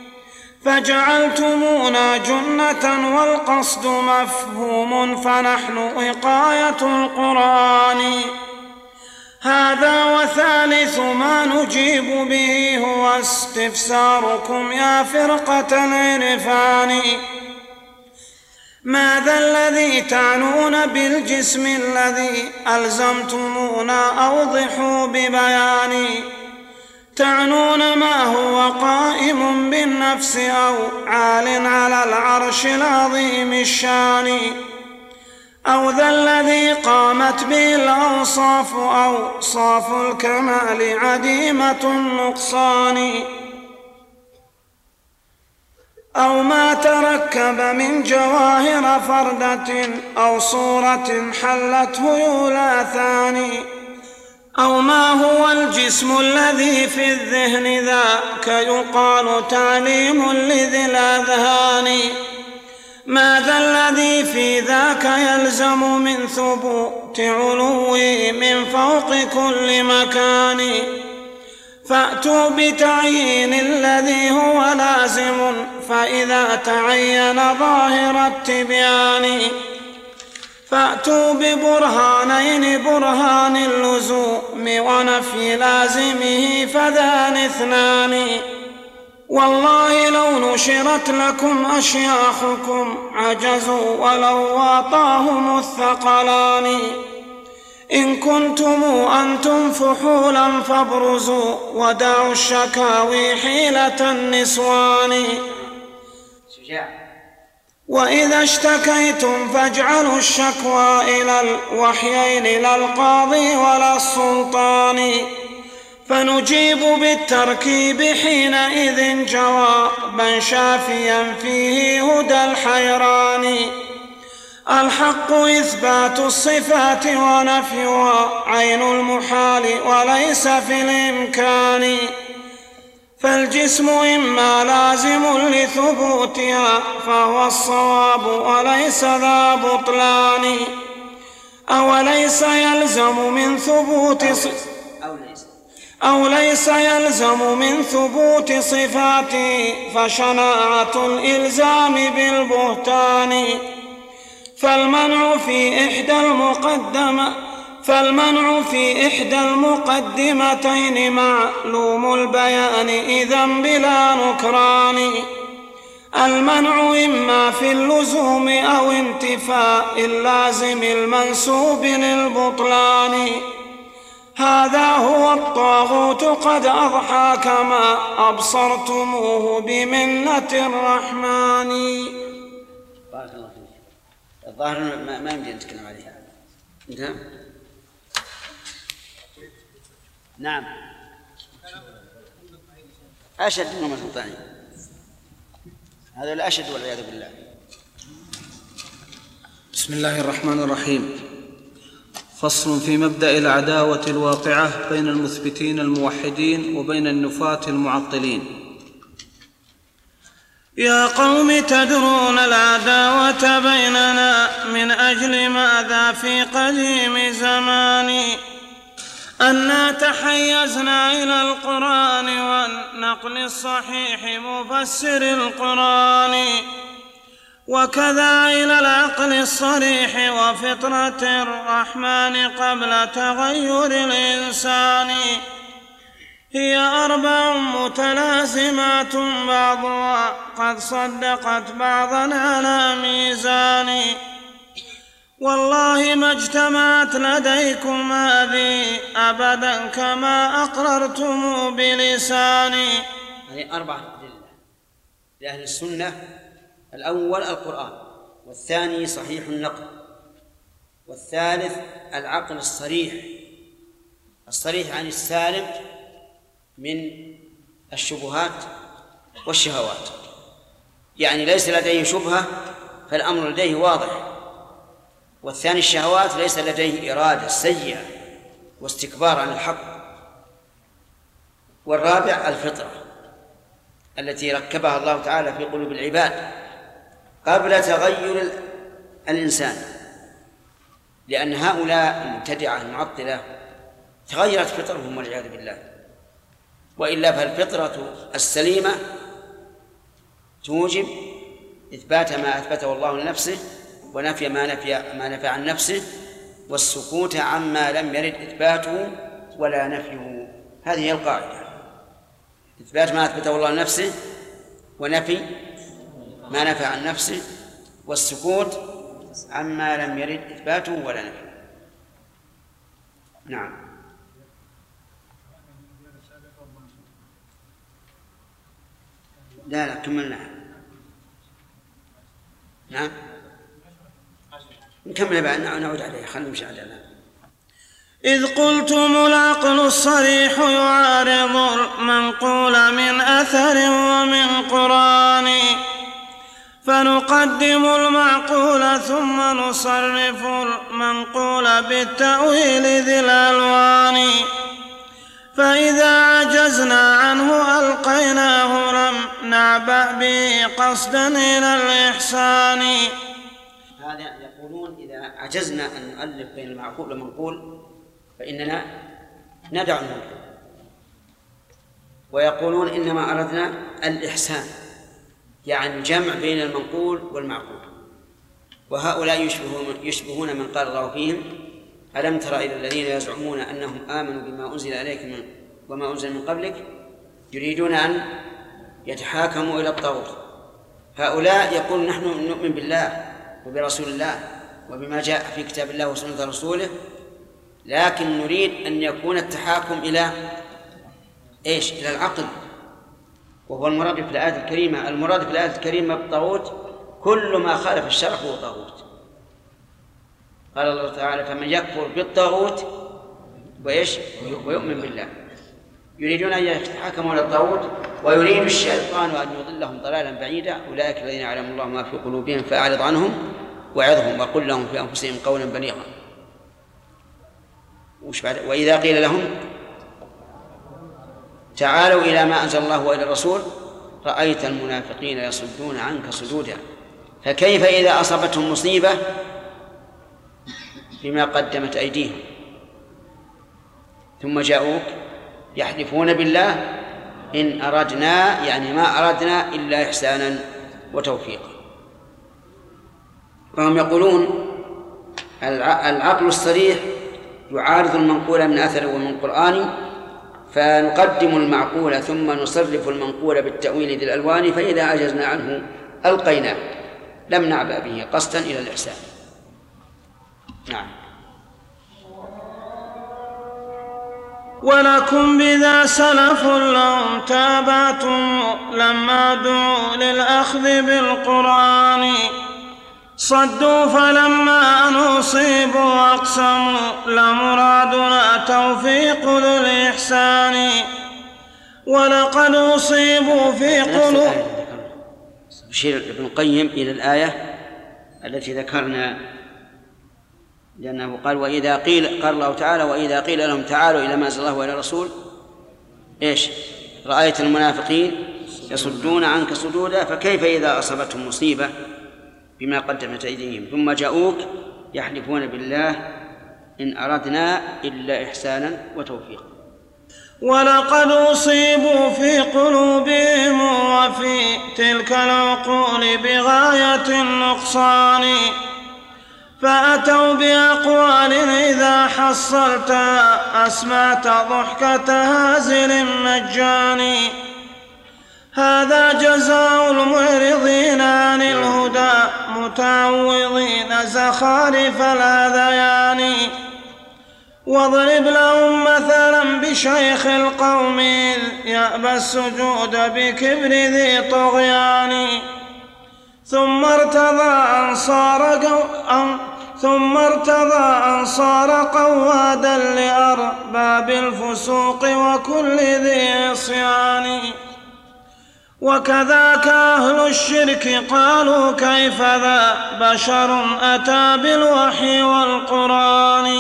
Speaker 3: فجعلتمونا جنة والقصد مفهوم فنحن وقاية القرآن. هذا وثالث ما نجيب به هو استفساركم يا فرقة العرفان ماذا الذي تعنون بالجسم الذي ألزمتمونا أوضحوا ببيان. تعنون ما هو قائم بالنفس أو عال على العرش العظيم الشان أو ذا الذي قامت به الأوصاف أوصاف الكمال عديمة النقصان أو ما تركب من جواهر فردة أو صورة حلته يولاثان أو ما هو الجسم الذي في الذهن ذاك يقال تعليم لذي الأذهان. ماذا الذي في في ذاك يلزم من ثبوت علوي من فوق كل مكان. فأتوا بتعيين الذي هو لازم، فإذا تعين ظاهر التبيان. فأتوا ببرهانين، برهان اللزوم ونفي لازمه، فذان اثنان. والله لو نشرت لكم أشياخكم عجزوا ولو واطاهم الثقلان. إن كنتم أنتم فحولا فابرزوا ودعوا الشكاوي حيلة النسوان. وإذا اشتكيتم فاجعلوا الشكوى إلى الوحيين لا القاضي ولا السلطان. فنجيب بالتركيب حينئذ جوابا شافيا فيه هدى الحيران. الحق إثبات الصفات ونفيها عين المحال وليس في الإمكان. فالجسم إما لازم لثبوتها فهو الصواب وليس ذا بطلان. أوليس يلزم من ثبوت صفاته فشناعة الإلزام بالبهتان. فالمنع في إحدى المقدمتين معلوم البيان إذن بلا نكران. المنع إما في اللزوم أو انتفاء اللازم المنسوب للبطلان. هذا هو الطاغوت قد أضحى كما أبصرتموه بمنة الرحمن.
Speaker 1: بارك الله فيك. الظاهر ما يمدي نتكلم عليها. انتهى؟ نعم. أشد من السلطان، هذا الأشد والعياذ بالله.
Speaker 2: بسم الله الرحمن الرحيم. فصل في مبدأ العداوة الواقعة بين المثبتين الموحدين وبين النفاة المعطلين.
Speaker 3: يا قوم تدرون العداوة بيننا من أجل ماذا في قديم زمان. أنا تحيزنا إلى القرآن والنقل الصحيح مفسر القرآن، وكذا إلى العقل الصريح وفطرة الرحمن قبل تغير الإنسان. هي أربع متلازمات بعضها قد صدقت بعضا على ميزان. والله ما اجتمعت لديكم هذه أبدا كما أقررتم بلساني.
Speaker 1: هذه أربعة أدلة لأهل السنة. الأول القرآن، والثاني صحيح النقل، والثالث العقل الصريح عن السالم من الشبهات والشهوات، يعني ليس لديه شبهة فالأمر لديه واضح. والثاني الشهوات ليس لديه إرادة سيئة واستكبار عن الحق. والرابع الفطرة التي ركبها الله تعالى في قلوب العباد قبل تغير الإنسان، لأن هؤلاء المبتدعة المعطلة تغيرت فطرهم والعياذ بالله، وإلا فالفطرة السليمة توجب إثبات ما أثبته الله لنفسه ونفي ما نفى عن نفسه، والسكوت عما لم يرد إثباته ولا نفيه. هذه هي القاعدة: إثبات ما أثبته الله لنفسه ونفي ما نفى عن نفسه، والسكوت عما لم يرد إثباته ولا نفيه. نعم. لا كملنا. نعم نكمل بعد نعود عليه. خلنا نمشي على
Speaker 3: إذ قلتم العقل الصريح يعارض المنقول من أثر ومن قرآن، فنقدم المعقول ثم نصرف المنقول بالتأويل ذي الألوان. فإذا عجزنا عنه ألقيناه لم نعبأ به قصدا إلى الإحسان.
Speaker 1: هذا يقولون إذا عجزنا أن نؤلف بين المعقول والمنقول فإننا ندع المنقول، ويقولون إنما أردنا الإحسان، يعني الجمع بين المنقول والمعقول. وهؤلاء يشبهون من قال الله فيهم: ألم تر إلى الذين يزعمون أنهم آمنوا بما أنزل عليك وما أنزل من قبلك يريدون أن يتحاكموا إلى الطاغوت. هؤلاء يقول: نحن نؤمن بالله وبرسول الله وبما جاء في كتاب الله وسنة رسوله، لكن نريد أن يكون التحاكم إلى إيش؟ إلى العقل، وهو المراد في الآية الكريمة. المراد في الآية الكريمة بالطاغوت كل ما خالف الشرع هو طاغوت. قال الله تعالى: فمن يكفر بالطاغوت وإيش؟ ويؤمن بالله. يريدون أن يتحاكموا إلى الطاغوت، ويريد الشيطان أن يضلهم ضلالا بعيدا. أولئك الذين يعلم الله ما في قلوبهم فأعرض عنهم وعظهم وقل لهم في أنفسهم قولا بليغا. وإذا قيل لهم تعالوا إلى ما أنزل الله وإلى الرسول رأيت المنافقين يصدون عنك صدودا. فكيف إذا أصابتهم مصيبة بما قدمت أيديهم ثم جاءوك يحلفون بالله إن أردنا، يعني ما أردنا إلا إحسانا وتوفيقا. فهم يقولون العقل الصريح يعارض المنقول من أثر ومن قرآن، فنقدم المعقول ثم نصرف المنقول بالتأويل ذي الألوان، فإذا عجزنا عنه ألقيناه لم نعبأ به قصدا إلى الإحسان. نعم.
Speaker 3: ولكم بذا سلف لهم تابعتم لما دعوا للأخذ بالقرآن، صدوا فلما نصيبوا أقسموا لمرادنا توفيق ذو الإحسان. ولقد أصيبوا في قلوب.
Speaker 1: يشير ابن القيم إلى الآية التي ذكرنا، لأنه قال: وإذا قيل، قال الله تعالى: وإذا قيل لهم تعالوا إلى ما أنزل الله وإلى الرسول إيش؟ رأيت المنافقين يصدون عنك صدودا. فكيف إذا أصابتهم مصيبة بما قدمت أيديهم ثم جاءوك يحلفون بالله إن أردنا إلا إحسانا وتوفيقا.
Speaker 3: ولقد أصيبوا في قلوبهم وفي تلك العقول بغاية النقصان، فأتوا بأقوال إذا حصلتها أسمعت ضحكة هازل مجاني. هذا جزاء المعرضين عن الهدى متعوضين زخارف الهذيان. واضرب لهم مثلا بشيخ القوم يأبى السجود بكبر ذي طغيان، ثم ارتضى أنصار قوادا لأرباب الفسوق وكل ذي عصيان. وكذاك أهل الشرك قالوا كيف ذا بشر أتى بالوحي والقرآن،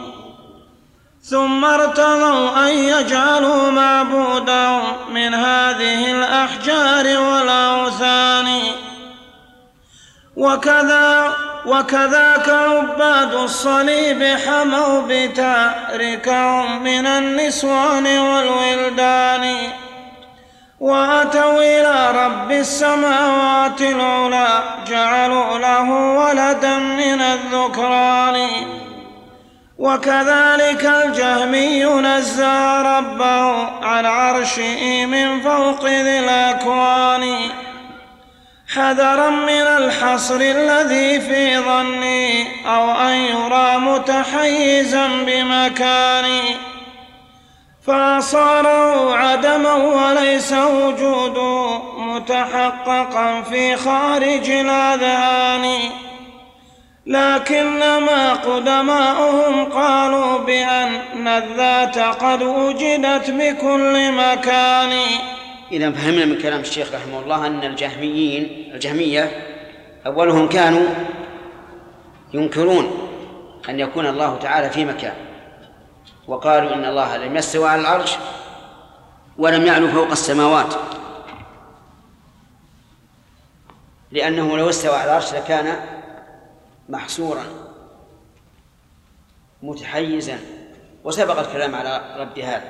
Speaker 3: ثم ارتضوا أن يجعلوا معبودهم من هذه الأحجار والأوثان. وكذاك عباد الصليب حموا بتاركهم من النسوان والولدان، وأتوا إلى رب السماوات العلى جعلوا له ولدا من الذكران. وكذلك الجهمي نزه ربه عن عرشه من فوق ذي الأكوان، حذرا من الحصر الذي في ظني أو أن يرى متحيزا بمكاني، فصاره عدما وليس وجوده متحققا في خارج الأذهان. لكنما قدماؤهم قالوا بأن الذات قد وجدت بكل مكان.
Speaker 1: إذا فهمنا من كلام الشيخ رحمه الله أن الجهمية أولهم كانوا ينكرون أن يكون الله تعالى في مكان، وقالوا إن الله لم يستوى على العرش ولم يعلو فوق السماوات، لأنه لو استوى على العرش لكان محصورا متحيزا، وسبق الكلام على رد هذا.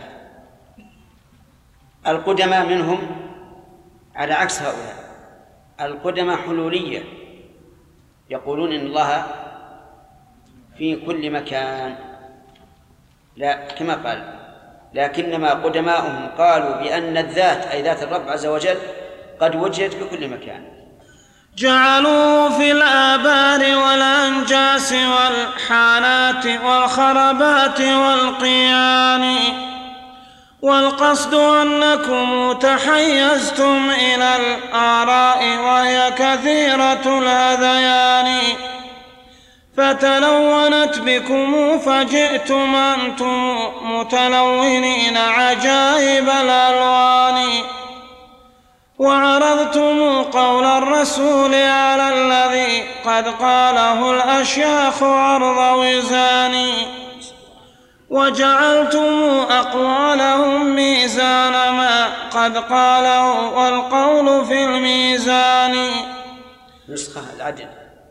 Speaker 1: القدماء منهم على عكس هؤلاء، القدماء حلولية، يقولون إن الله في كل مكان، لا كما قال، لكنما قدماؤهم قالوا بأن الذات أي ذات الرب عز وجل قد وجدت في كل مكان.
Speaker 3: جعلوا في الآبار والأنجاس والحانات والخربات والقيان، والقصد أنكم تحيزتم إلى الآراء وهي كثيرة الهذيان، فتلونت بكم فجئتم أنتم متلونين عجائب الألوان، وعرضتم قول الرسول على الذي قد قاله الأشياخ عرض وزان، وجعلتم أقوالهم ميزان ما قد قاله والقول في الميزان.
Speaker 1: نسخة العدل،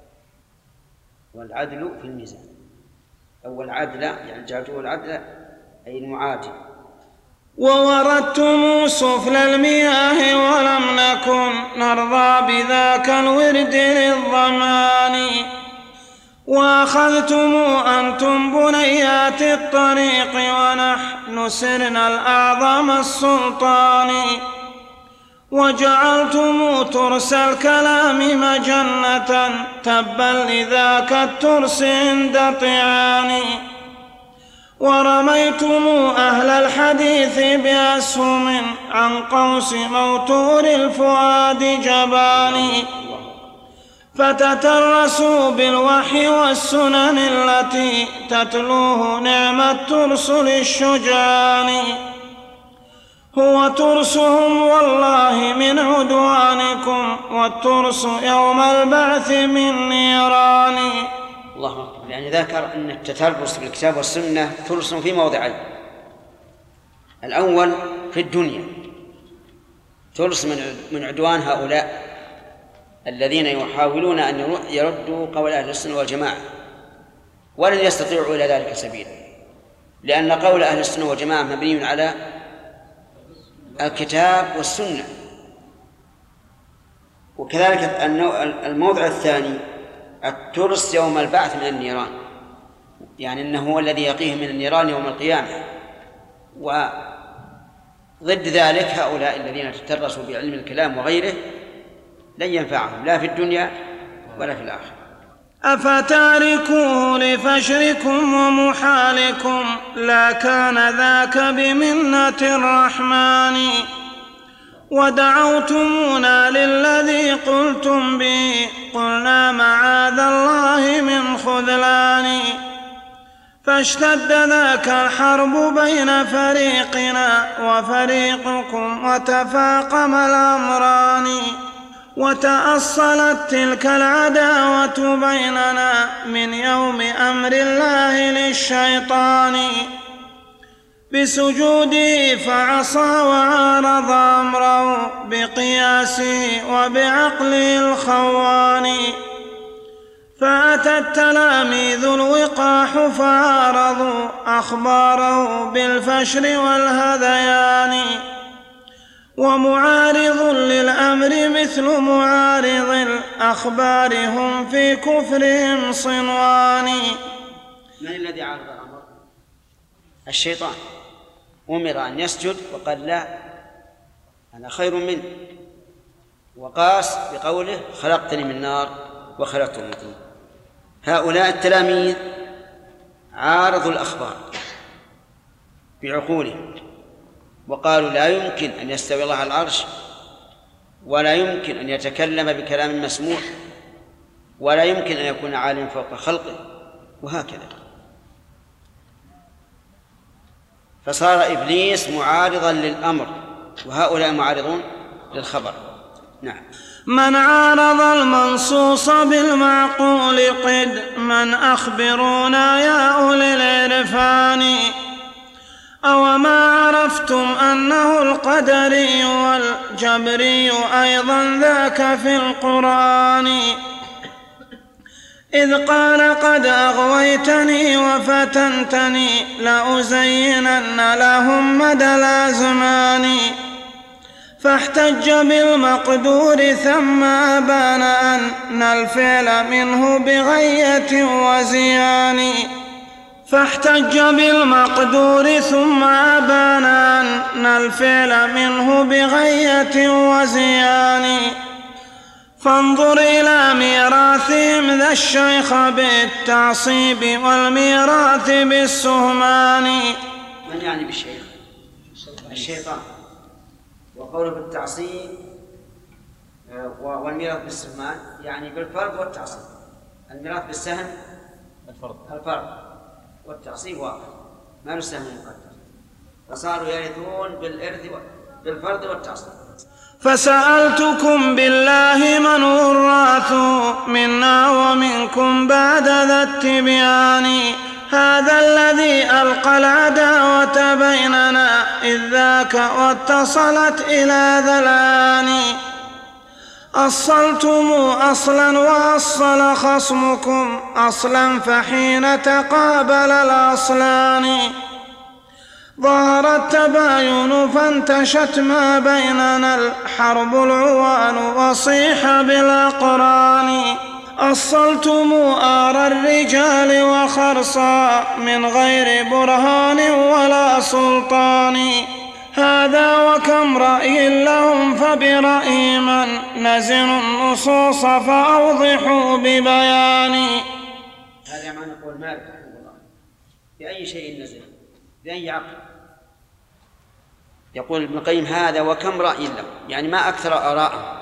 Speaker 1: والعدل في الميزان، أو العدل يعني جعلته العدل أي المعادل.
Speaker 3: ووردتم سفل المياه ولم نكن نرضى بذاك الورد للظمان، وأخذتم أنتم بنيات الطريق ونحن سرنا الأعظم السلطان، وجعلتم ترس الكلام مجنة تبا لذاك الترس عند طعان، ورميتم أهل الحديث بأسهم عن قوس موتور الفؤاد جبان، فتترسوا بالوحي والسنن التي تتلوه نعم الترس للشجعان، هو ترسهم والله من عدوانكم، والترس يوم البعث من نيران.
Speaker 1: الله أكبر. يعني ذكر أن التترس بالكتاب والسنة ترس في موضعين: الأول في الدنيا ترس من عدوان هؤلاء الذين يحاولون أن يردوا قول أهل السنة والجماعة، ولن يستطيعوا إلى ذلك سبيلا، لأن قول أهل السنة والجماعة مبني على الكتاب والسنة. وكذلك الموضع الثاني الترس يوم البعث من النيران، يعني أنه هو الذي يقيه من النيران يوم القيامة. وضد ذلك هؤلاء الذين تترسوا بعلم الكلام وغيره لن ينفعهم لا في الدنيا ولا في الآخرة.
Speaker 3: أفتاركوه لفشركم ومحالكم لا كان ذاك بمنة الرحمن، ودعوتمونا للذي قلتم به قلنا معاذ الله من خذلان، فاشتد ذاك الحرب بين فريقنا وفريقكم وتفاقم الأمران، وتأصلت تلك العداوة بيننا من يوم أمر الله للشيطان، بسجوده فعصى وعارض أمره بقياسه وبعقله الخوان، فأتى التلاميذ الوقاح فعارضوا أخباره بالفشر والهذيان، ومعارض للأمر مثل معارض الأخبار هم في كفرهم صنوان.
Speaker 1: من الذي عارض الأمر؟ الشيطان، أمر أن يسجد وقال لا أنا خير منه، وقاس بقوله خلقتني من نار وخلقته من طين. هؤلاء التلاميذ عارضوا الأخبار بعقولهم وقالوا لا يمكن أن يستوي الله على العرش، ولا يمكن أن يتكلم بكلام مسموع، ولا يمكن أن يكون عالم فوق خلقه، وهكذا. فصار إبليس معارضا للأمر وهؤلاء معارضون للخبر. نعم.
Speaker 3: من عارض المنصوص بالمعقول قد من أخبرونا يا أولي العرفان، أو ما عرفتم أنه القدري والجبري أيضا ذاك في القرآن، إذ قال قد أغويتني وفتنتني لأزينن لهم مدى الأزمان. فاحتج بالمقدور ثم أبان أن الفعل منه بغية وزيان. فاحتج بالمقدور ثم أبان أن الفعل منه بغية وزيان. فانظر إلى ميراثهم ذا الشيخ بالتعصيب والميراث بالسهمان.
Speaker 1: من يعني بالشيخ؟ الشيطان. وقوله بالتعصيب والميراث بالسهمان يعني بالفرض والتعصيب. الميراث بالسهم الفرض والتعصيب واقع ما له سهم مقدر، فصاروا يرثون بالفرض والتعصيب.
Speaker 3: فسألتكم بالله من هو الراث منا ومنكم بعد ذا التبيان. هذا الذي ألقى العداوة بيننا إذ ذاك واتصلت إلى ذلان. أصلتم أصلا وأصل خصمكم أصلا فحين تقابل الأصلان ظهر التباين فانتشت ما بيننا الحرب العوان وصيح بالأقران. أصلتم آر الرجال وخرصا من غير برهان ولا سلطان. هذا وكم رأي لهم فبرأي من نزنوا النصوص فأوضحوا ببيان.
Speaker 1: هذا ما نقول مالك رحمه الله بأي شيء نزل بأي عقل. يقول ابن القيم هذا وكم رأي له يعني ما أكثر آراءه،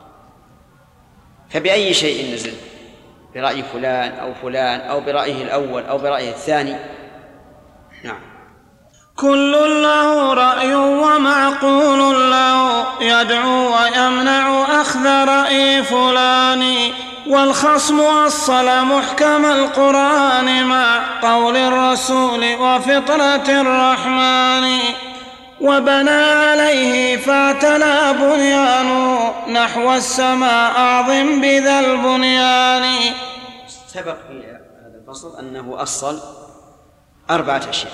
Speaker 1: فبأي شيء نزل؟ برأي فلان أو فلان أو برأيه الأول أو برأيه الثاني. نعم.
Speaker 3: كل له رأي ومعقول له يدعو ويمنع أخذ رأي فلان. والخصم أصل محكم القرآن مع قول الرسول وفطرة الرحمن وبنى عليه فاعتلى بنيانه نحو السماء أعظم بذا البنيان.
Speaker 1: سبق في هذا الفصل أنه أصل 4 أشياء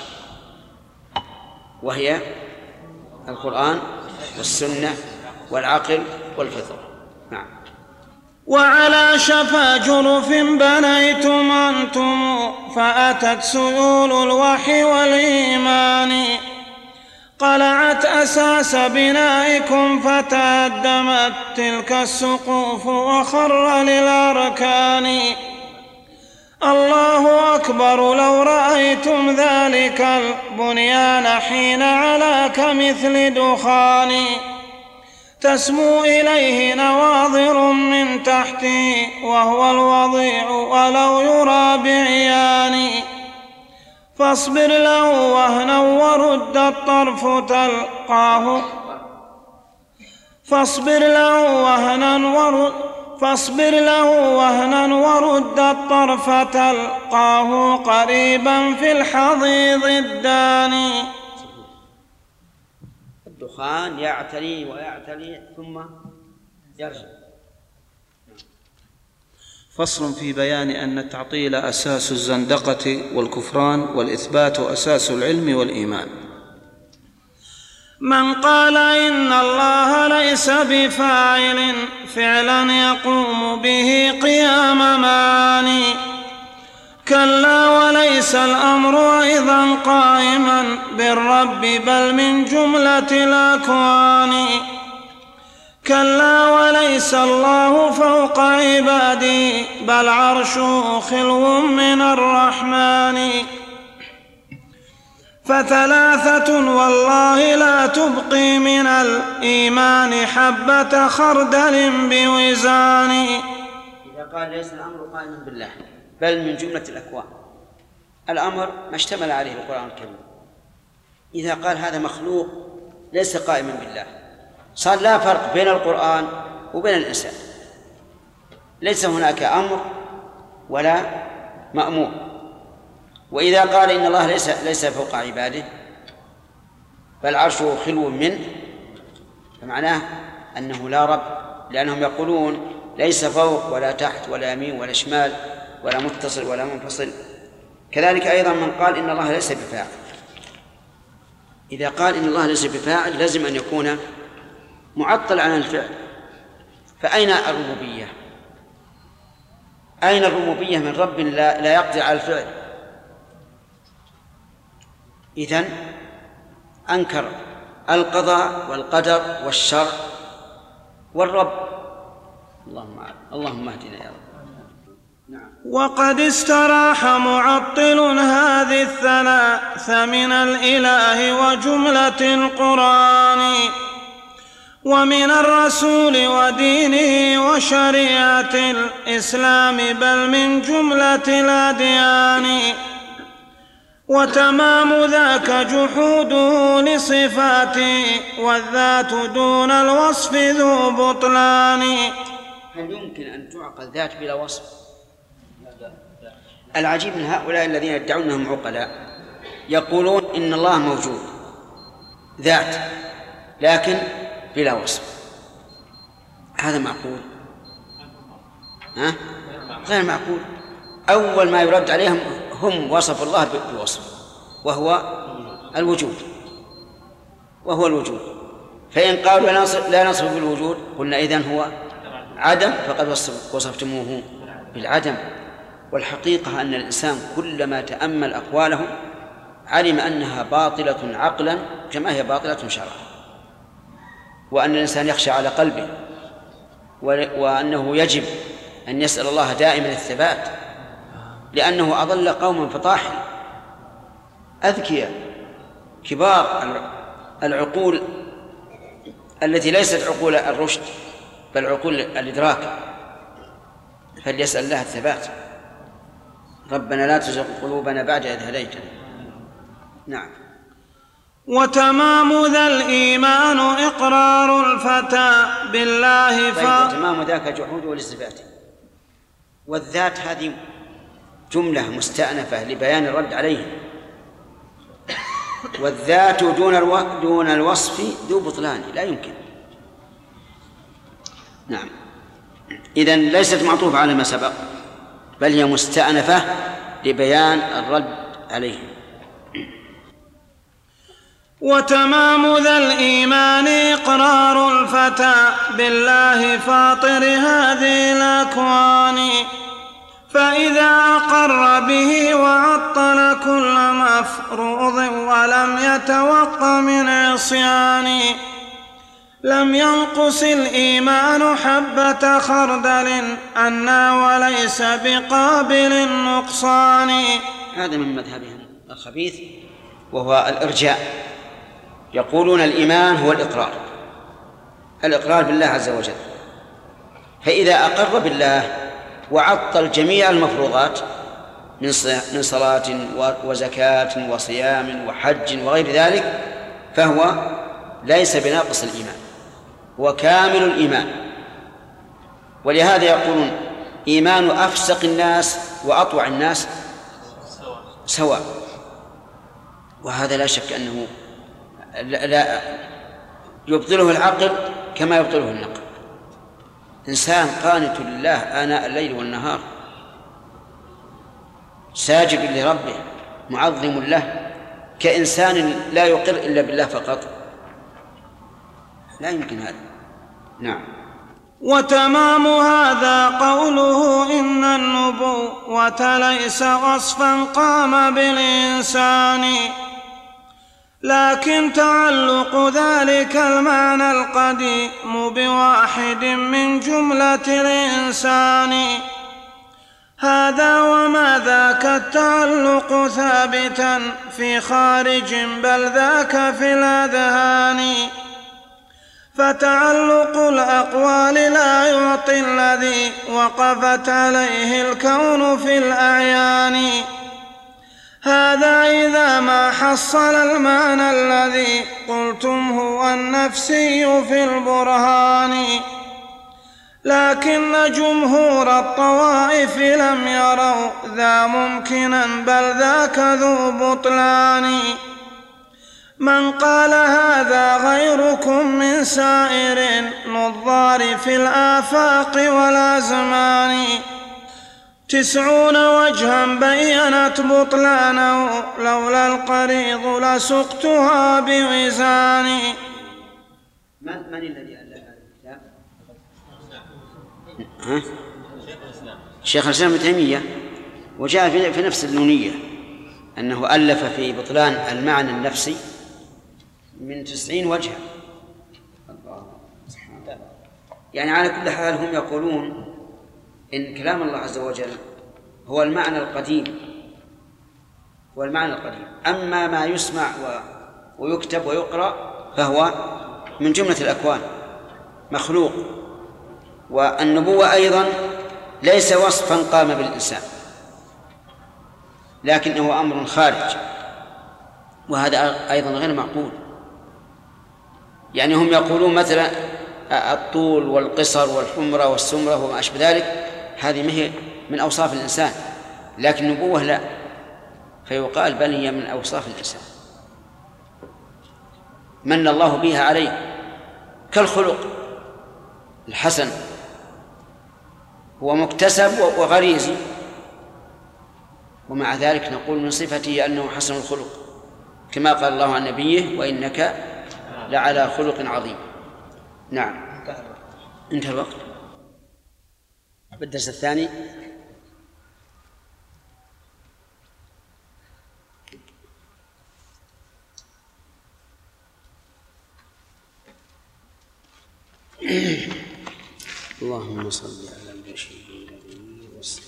Speaker 1: وهي القرآن والسنة والعقل والفطرة. نعم.
Speaker 3: وعلى شفا جرف بنيتم أنتم فأتت سيول الوحي والإيمان قلعت أساس بنائكم فتهدمت تلك السقوف وخر للأركان. الله أكبر لو رأيتم ذلك البنيان حين علا كمثل دخان تسمو إليه نواظر من تحته وهو الوضيع ولو يرى بعيان. فاصبر له وهنا ورد الطرف تلقاه فاصبر له وهنا ورد الطرف تلقاه قريبا في الحضيض الداني.
Speaker 1: الدخان يعتلي ويعتلي ثم يرجع.
Speaker 2: فصل في بيان أن التعطيل أساس الزندقة والكفران والإثبات أساس العلم والإيمان.
Speaker 3: من قال إن الله ليس بفاعل فعلا يقوم به قيام معاني كلا وليس الأمر أيضا قائما بالرب بل من جملة الأكوان كلا وليس الله فوق عباده بل عرشه خلو من الرحمن فثلاثة والله لا تبقي من الإيمان حبة خردل بوزان.
Speaker 1: إذا قال ليس الأمر قائما بالله بل من جملة الأكوان الأمر ما اشتمل عليه القرآن الكريم. إذا قال هذا مخلوق ليس قائما بالله صار لا فرق بين القرآن وبين الإنسان، ليس هناك أمر ولا مأمور. وإذا قال إن الله ليس فوق عباده بل عرشه خلو منه فمعناه أنه لا رب، لأنهم يقولون ليس فوق ولا تحت ولا يمين ولا شمال ولا متصل ولا منفصل. كذلك أيضا من قال إن الله ليس بفاعل، إذا قال إن الله ليس بفاعل لازم أن يكون معطل عن الفعل. فأين الربوبية؟ أين الربوبية من رب لا يقدر على الفعل؟ إذن أنكر القضاء والقدر والشرع والرب. اللهم اهدنا يا رب. نعم.
Speaker 3: وقد استراح معطل هذه الثلاث من الإله وجملة القرآن ومن الرسول ودينه وشريعة الإسلام بل من جملة الأديان. وتمام ذاك جحوده لصفاته والذات دون الوصف ذو بطلان.
Speaker 1: هل يمكن أن تعقل ذات بلا وصف؟ العجيب من هؤلاء الذين يدعون أنهم عقلاء يقولون إن الله موجود ذات لكن بلا وصف. هذا معقول؟ غير معقول. أول ما يرد عليهم هم وصف الله بوصف وهو الوجود. فإن قالوا لا نصف بالوجود قلنا إذن هو عدم، فقد وصفتموه بالعدم. والحقيقة أن الإنسان كلما تأمل أقوالهم علم أنها باطلة عقلا كما هي باطلة شرعا، وأن الإنسان يخشى على قلبه، وأنه يجب أن يسأل الله دائما الثبات، لأنه أضل قوما فطاحل أذكياء كبار العقول التي ليست عقول الرشد بل عقول الإدراك، فليسأل الله الثبات. ربنا لا تزغ قلوبنا بعد إذ هديتنا. نعم.
Speaker 3: وتمام ذا الإيمان إقرار الفتى بالله
Speaker 1: وتمام ذاك جحوده لصفاته. والذات هذه جملة مستأنفة لبيان الرد عليه، والذات دون الوصف ذو بطلان لا يمكن. نعم. إذن ليست معطوفة على ما سبق بل هي مستأنفة لبيان الرد عليه.
Speaker 3: وتمام ذا الإيمان إقرار الفتى بالله فاطر هذه الأكوان، فإذا أقر به وعطل كل مفروض ولم يتوق من عصيان لم ينقص الإيمان حبة خردل أنا وليس بقابل النقصان.
Speaker 1: هذا من مذهبهم الخبيث وهو الإرجاء. يقولون الإيمان هو الإقرار بالله عز وجل، فإذا أقر بالله وعطل جميع المفروضات من صلاة وزكاة وصيام وحج وغير ذلك فهو ليس بناقص الإيمان، هو كامل الإيمان. ولهذا يقولون إيمان أفسق الناس وأطوع الناس سواء، وهذا لا شك أنه لا يبطله العقل كما يبطله النقل. إنسان قانت لله آناء الليل والنهار ساجد لربه معظم له كإنسان لا يقر إلا بالله فقط، لا يمكن هذا. نعم.
Speaker 3: وتمام هذا قوله إن النبوة ليس وصفا قام بالإنسان لكن تعلق ذلك المعنى القديم بواحد من جملة الإنسان. هذا وما ذاك التعلق ثابتا في خارج بل ذاك في الأذهان، فتعلق الأقوال لا يعطي الذي وقفت عليه الكون في الأعيان. هذا إذا ما حصل المعنى الذي قلتم هو النفسي في البرهان، لكن جمهور الطوائف لم يروا ذا ممكنا بل ذاك ذو بطلان. من قال هذا غيركم من سائر نظار في الآفاق والأزمان 90 وجها بينت بطلانه، لولا القريض لسقتها بوزاني.
Speaker 1: من الذي ألف هذا الكتاب؟ شيخ الإسلام ابن تيمية، وجاء في نفس النونية أنه ألف في بطلان المعنى النفسي من 90 وجها. يعني على كل حال هم يقولون إن كلام الله عز وجل هو المعنى القديم، أما ما يسمع ويكتب ويقرأ فهو من جملة الأكوان مخلوق. والنبوة أيضا ليس وصفا قام بالإنسان، لكنه أمر خارج، وهذا أيضا غير معقول. يعني هم يقولون مثلا الطول والقصر والحمرة والسمرة وما أشبه ذلك هذه ما هي من أوصاف الإنسان، لكن النبوة لا، فيقال بل هي من أوصاف الإنسان من الله بها عليه، كالخلق الحسن هو مكتسب وغريزي، ومع ذلك نقول من صفته أنه حسن الخلق، كما قال الله عن نبيه وإنك لعلى خلق عظيم. نعم، انتهى الوقت. بالدرس الثاني اللهم صل على البشير وسلم.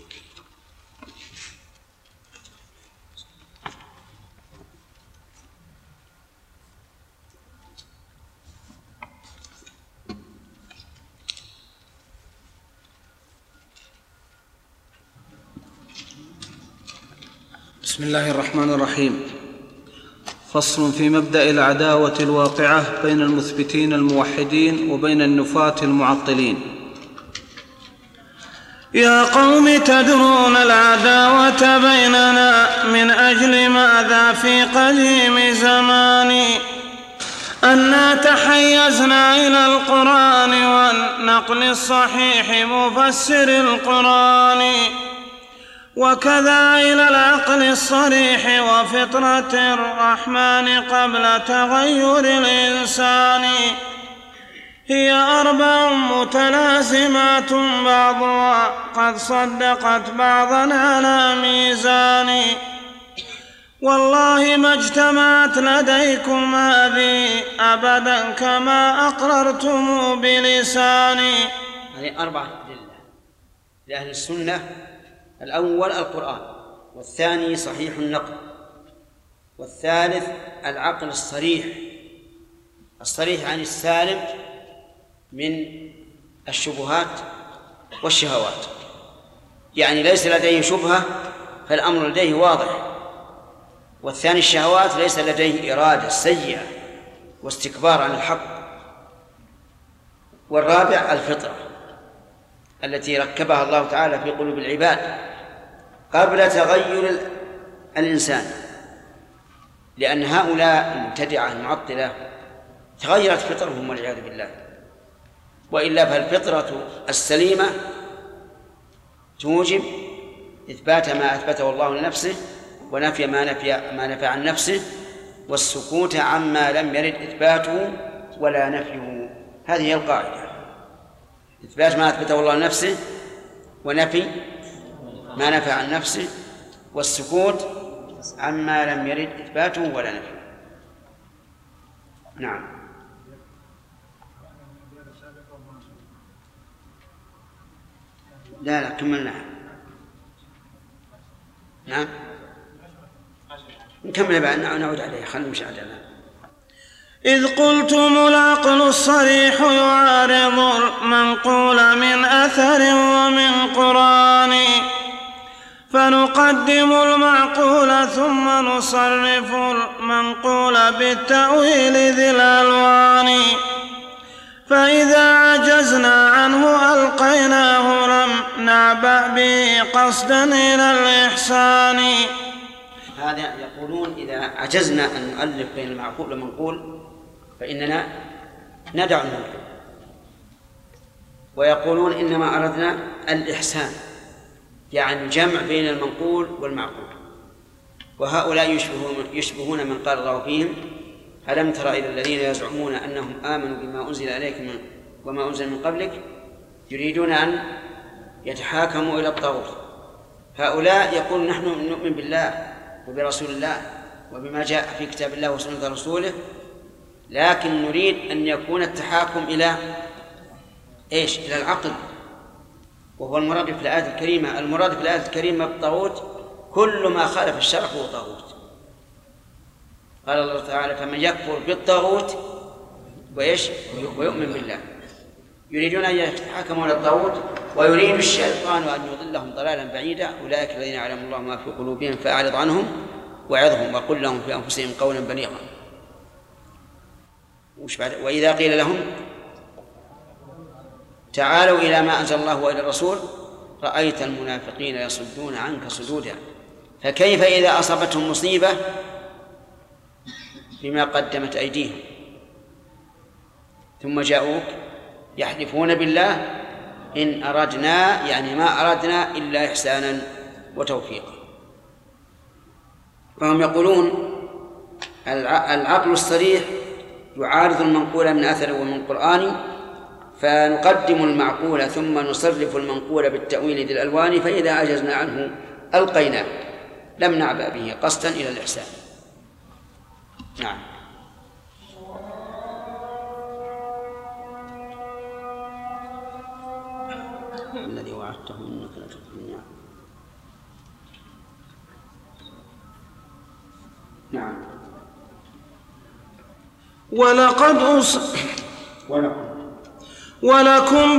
Speaker 2: بسم الله الرحمن الرحيم. فصل في مبدأ العداوة الواقعة بين المثبتين الموحدين وبين النفاة المعطلين.
Speaker 3: يا قوم تدرون العداوة بيننا من أجل ماذا في قديم زمان، أنا تحيزنا إلى القرآن والنقل الصحيح مفسر القرآن، وكذا إلى العقل الصريح وفطرة الرحمن قبل تغير الإنسان. هي 4 متلازمات بعضها قد صدقت بعضا على ميزان، والله ما اجتمعت لديكم هذه أبدا كما أقررتم بلساني.
Speaker 1: هذه 4 أدلة لأهل السنة: الأول القرآن، والثاني صحيح النقل، والثالث العقل الصريح عن السالم من الشبهات والشهوات، يعني ليس لديه شبهة فالأمر لديه واضح، والثاني الشهوات ليس لديه إرادة سيئة واستكبار عن الحق، والرابع الفطرة التي ركبها الله تعالى في قلوب العباد قبل تغير الإنسان، لأن هؤلاء المبتدعة المعطلة تغيرت فطرهم والعياذ بالله، وإلا فالفطرة السليمة توجب إثبات ما أثبته الله لنفسه ونفي ما نفى عن نفسه، والسكوت عما لم يرد إثباته ولا نفيه. هذه هي القاعدة: إثبات ما أثبته الله لنفسه ونفي ما نفى عن نفسه، والسكوت عما لم يرد إثباته ولا نفيه. نعم. لا كملناها. نعم نكمل بعد نعود عليه، خلنا نمشي على.
Speaker 3: إذ قلتم العقل الصريح يعارض المنقول من أثر ومن قرآن، فنقدم المعقول ثم نصرف المنقول بالتأويل ذي الألوان، فإذا عجزنا عنه ألقيناه لم نعبأ به قصدا إلى الإحسان.
Speaker 1: هذا يقولون إذا عجزنا أن نؤلف بين المعقول والمنقول فإننا ندع المنقول، ويقولون إنما أردنا الإحسان يعني جمع بين المنقول والمعقول. وهؤلاء يشبهون من قال الله فيهم: ألم تر إلى الذين يزعمون أنهم آمنوا بما أنزل إليك وما أنزل من قبلك يريدون أن يتحاكموا إلى الطاغوت. هؤلاء يقول: نحن نؤمن بالله وبرسول الله وبما جاء في كتاب الله وسنة رسوله، لكن نريد أن يكون التحاكم إلى إيش؟ إلى العقل، وهو المراد في الآية الكريمة. المراد في الآية الكريمة بالطاغوت كل ما خالف الشرع هو طاغوت. قال الله تعالى: فمن يكفر بالطاغوت وإيش؟ ويؤمن بالله. يريدون أن يتحاكموا إلى الطاغوت، ويريد الشيطان أن يضلهم ضلالا بعيدا. أولئك الذين يعلم الله ما في قلوبهم فأعرض عنهم وعظهم وقل لهم في أنفسهم قولا بليغا. وإذا قيل لهم تعالوا إلى ما أنزل الله وإلى الرسول رأيت المنافقين يصدون عنك صدودا. فكيف إذا أصابتهم مصيبة بما قدمت أيديهم ثم جاءوك يحلفون بالله إن أردنا، يعني ما أردنا إلا إحسانا وتوفيقا. فهم يقولون العقل الصريح يعارض المنقول من أثر ومن قرآن، فنقدم المعقول ثم نصرف المنقول بالتأويل ذي الألوان، فإذا عجزنا عنه ألقيناه لم نعبأ به قصدا إلى الإحسان. نعم. الذي وعدته إنك لتخلفني. نعم.
Speaker 3: ولكم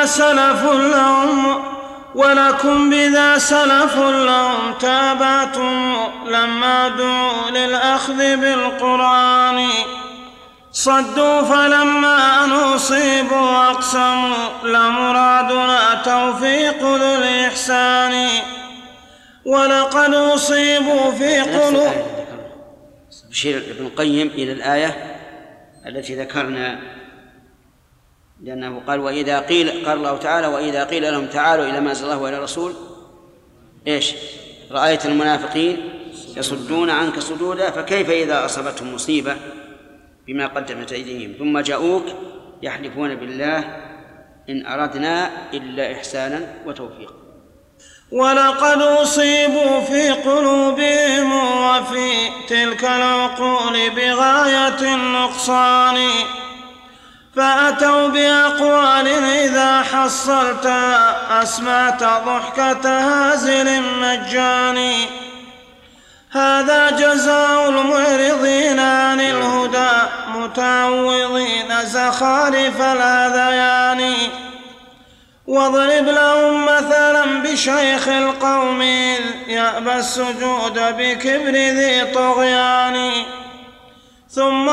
Speaker 3: بذا سلف لهم تابعتم لما دعوا للأخذ بالقرآن. صدوا فلما نصيبوا أقسموا لمرادنا توفيق ذو الإحسان. ولقد أصيبوا في قلوب.
Speaker 1: يشير ابن القيم إلى الآية التي ذكرنا، لأنه قال وإذا قيل، قال الله تعالى: وإذا قيل لهم تعالوا إلى ما أنزل الله وإلى الرسول إيش؟ رأيت المنافقين يصدون عنك صدودا. فكيف إذا أصابتهم مصيبة بما قدمت أيديهم ثم جاءوك يحلفون بالله إن أردنا إلا إحسانا وتوفيقا.
Speaker 3: ولقد أصيبوا في قلوبهم وفي تلك العقول بغاية النقصان، فأتوا بأقوال إذا حصلت أسمعت ضحكة هازل مجاني. هذا جزاء المعرضين عن الهدى متعوضين زخارف الهذيان. واضرب لهم مثلا بشيخ القوم يأبى السجود بكبر ذي طغيان. ثم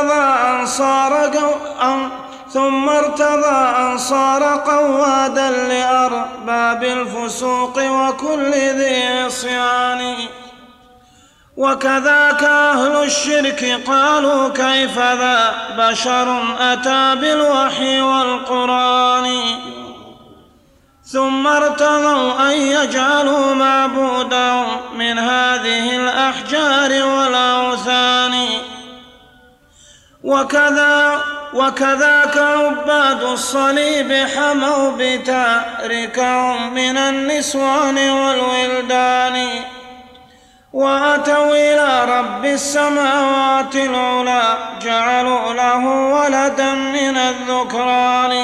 Speaker 3: ارتضى أنصار قوادا لأرباب الفسوق وكل ذي عصيان. وكذاك أهل الشرك قالوا كيف ذا بشر أتى بالوحي والقرآن. ثم ارتضوا أن يجعلوا معبودهم من هذه الأحجار والأوثان. وكذاك عباد الصليب حموا بتاركهم من النسوان والولدان. وأتوا إلى رب السماوات العلى جعلوا له ولدا من الذكران.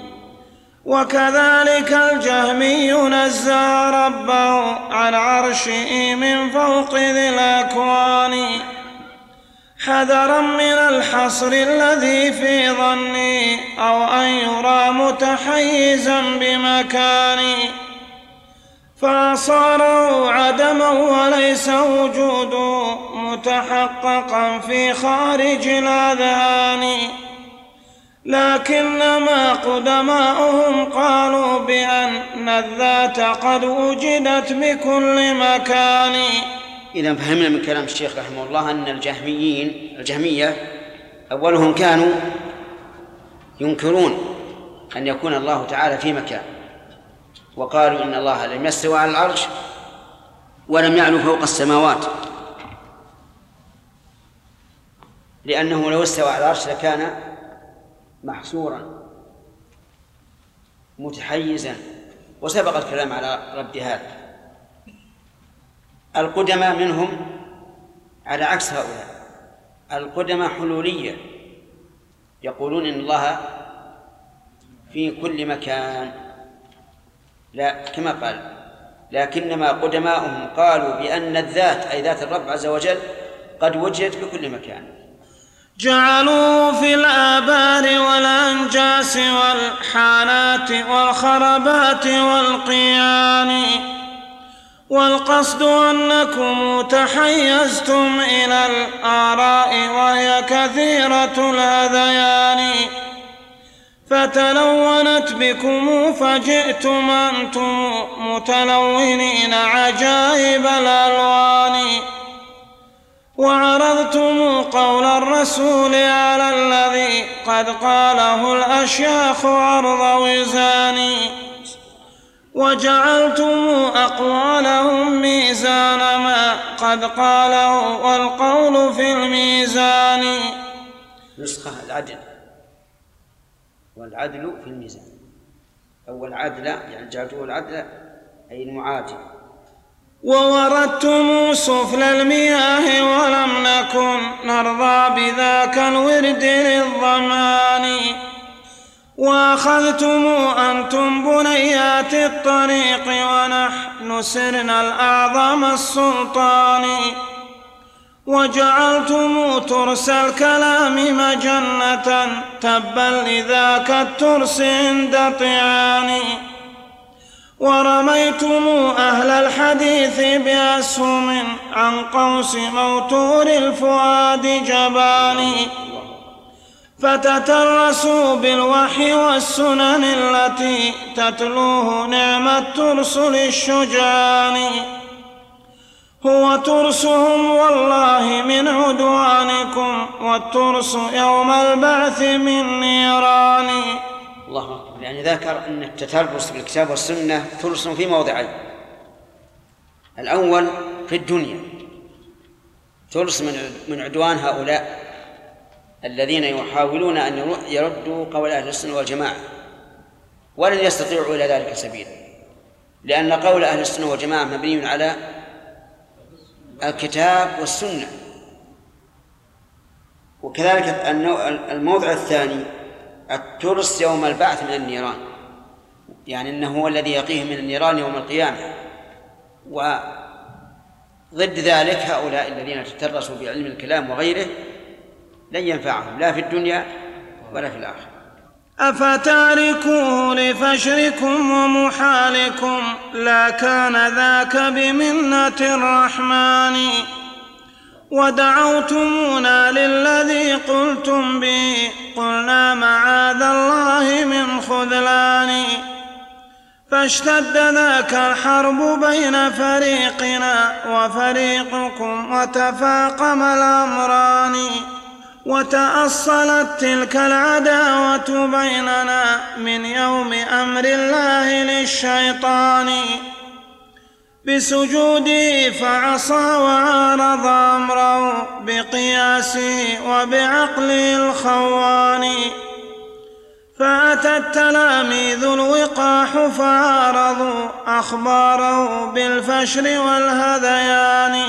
Speaker 3: وكذلك الجهمي نزه ربه عن عرشه من فوق ذي الأكوان، حذرا من الحصر الذي في ظني أو أن يرى متحيزا بمكان. فصاره عدما وليس وجوده متحققا في خارج الأذهان. لكنما قدماؤهم قالوا بأن الذات قد وجدت بكل مكان.
Speaker 1: إذا فهمنا من كلام الشيخ رحمه الله أن الجهمية أولهم كانوا ينكرون أن يكون الله تعالى في مكان، وقالوا إن الله لم يستوى على العرش ولم يعلو فوق السماوات، لأنه لو استوى على العرش لكان محصورا متحيزا، وسبق الكلام على رد هذا. القدماء منهم على عكس هؤلاء، القدماء حلولية، يقولون إن الله في كل مكان، لا كما قال، لكنما قدماؤهم قالوا بأن الذات أي ذات الرب عز وجل قد وجدت في كل مكان.
Speaker 3: جعلوا في الآبار والأنجاس والحانات والخربات والقيان، والقصد أنكم تحيزتم إلى الآراء وهي كثيرة الهذيان، فتلونت بكم فجئتم أنتم متلونين عجائب الألوان، وعرضتم قول الرسول على الذي قد قاله الأشياخ عرض وزان، وجعلتم أقوالهم ميزان ما قد قاله والقول في الميزان.
Speaker 1: نسخة العدل، والعدل في الميزان، أو العدل يعني جعلته العدل أي المعادل.
Speaker 3: ووردتم سفل المياه ولم نكن نرضى بذاك الورد للظمان، وأخذتم أنتم بنيات الطريق ونحن سرنا الأعظم السلطان، وجعلتم ترس الكلام مجنة تبا لذاك الترس عند طعان، ورميتم أهل الحديث بأسهم عن قوس موتور الفؤاد جبان، فتترسوا بالوحي والسنن التي تتلوه نعم الترس للشجعان، هو ترسهم والله من عدوانكم والترس يوم البعث من نيران.
Speaker 1: الله أكبر. يعني ذكر أن التترس بالكتاب والسنة ترس في موضعين: الأول في الدنيا ترس من عدوان هؤلاء الذين يحاولون أن يردوا قول أهل السنة والجماعة، ولن يستطيعوا إلى ذلك سبيلا، لأن قول أهل السنة والجماعة مبني على الكتاب والسنة. وكذلك الموضع الثاني الترس يوم البعث من النيران، يعني أنه هو الذي يقيه من النيران يوم القيامة. وضد ذلك هؤلاء الذين تترسوا بعلم الكلام وغيره لن ينفعهم لا في الدنيا ولا في الآخرة.
Speaker 3: أفتاركوه لفشركم ومحالكم لا كان ذاك بمنة الرحمن، ودعوتمونا للذي قلتم به قلنا معاذ الله من خذلان، فاشتد ذاك الحرب بين فريقنا وفريقكم وتفاقم الأمران، وتأصلت تلك العداوة بيننا من يوم أمر الله للشيطان، بسجوده فعصى وعارض أمره بقياسه وبعقله الخوان، فأتى التلاميذ الوقاح فعارضوا أخباره بالفشر والهذيان،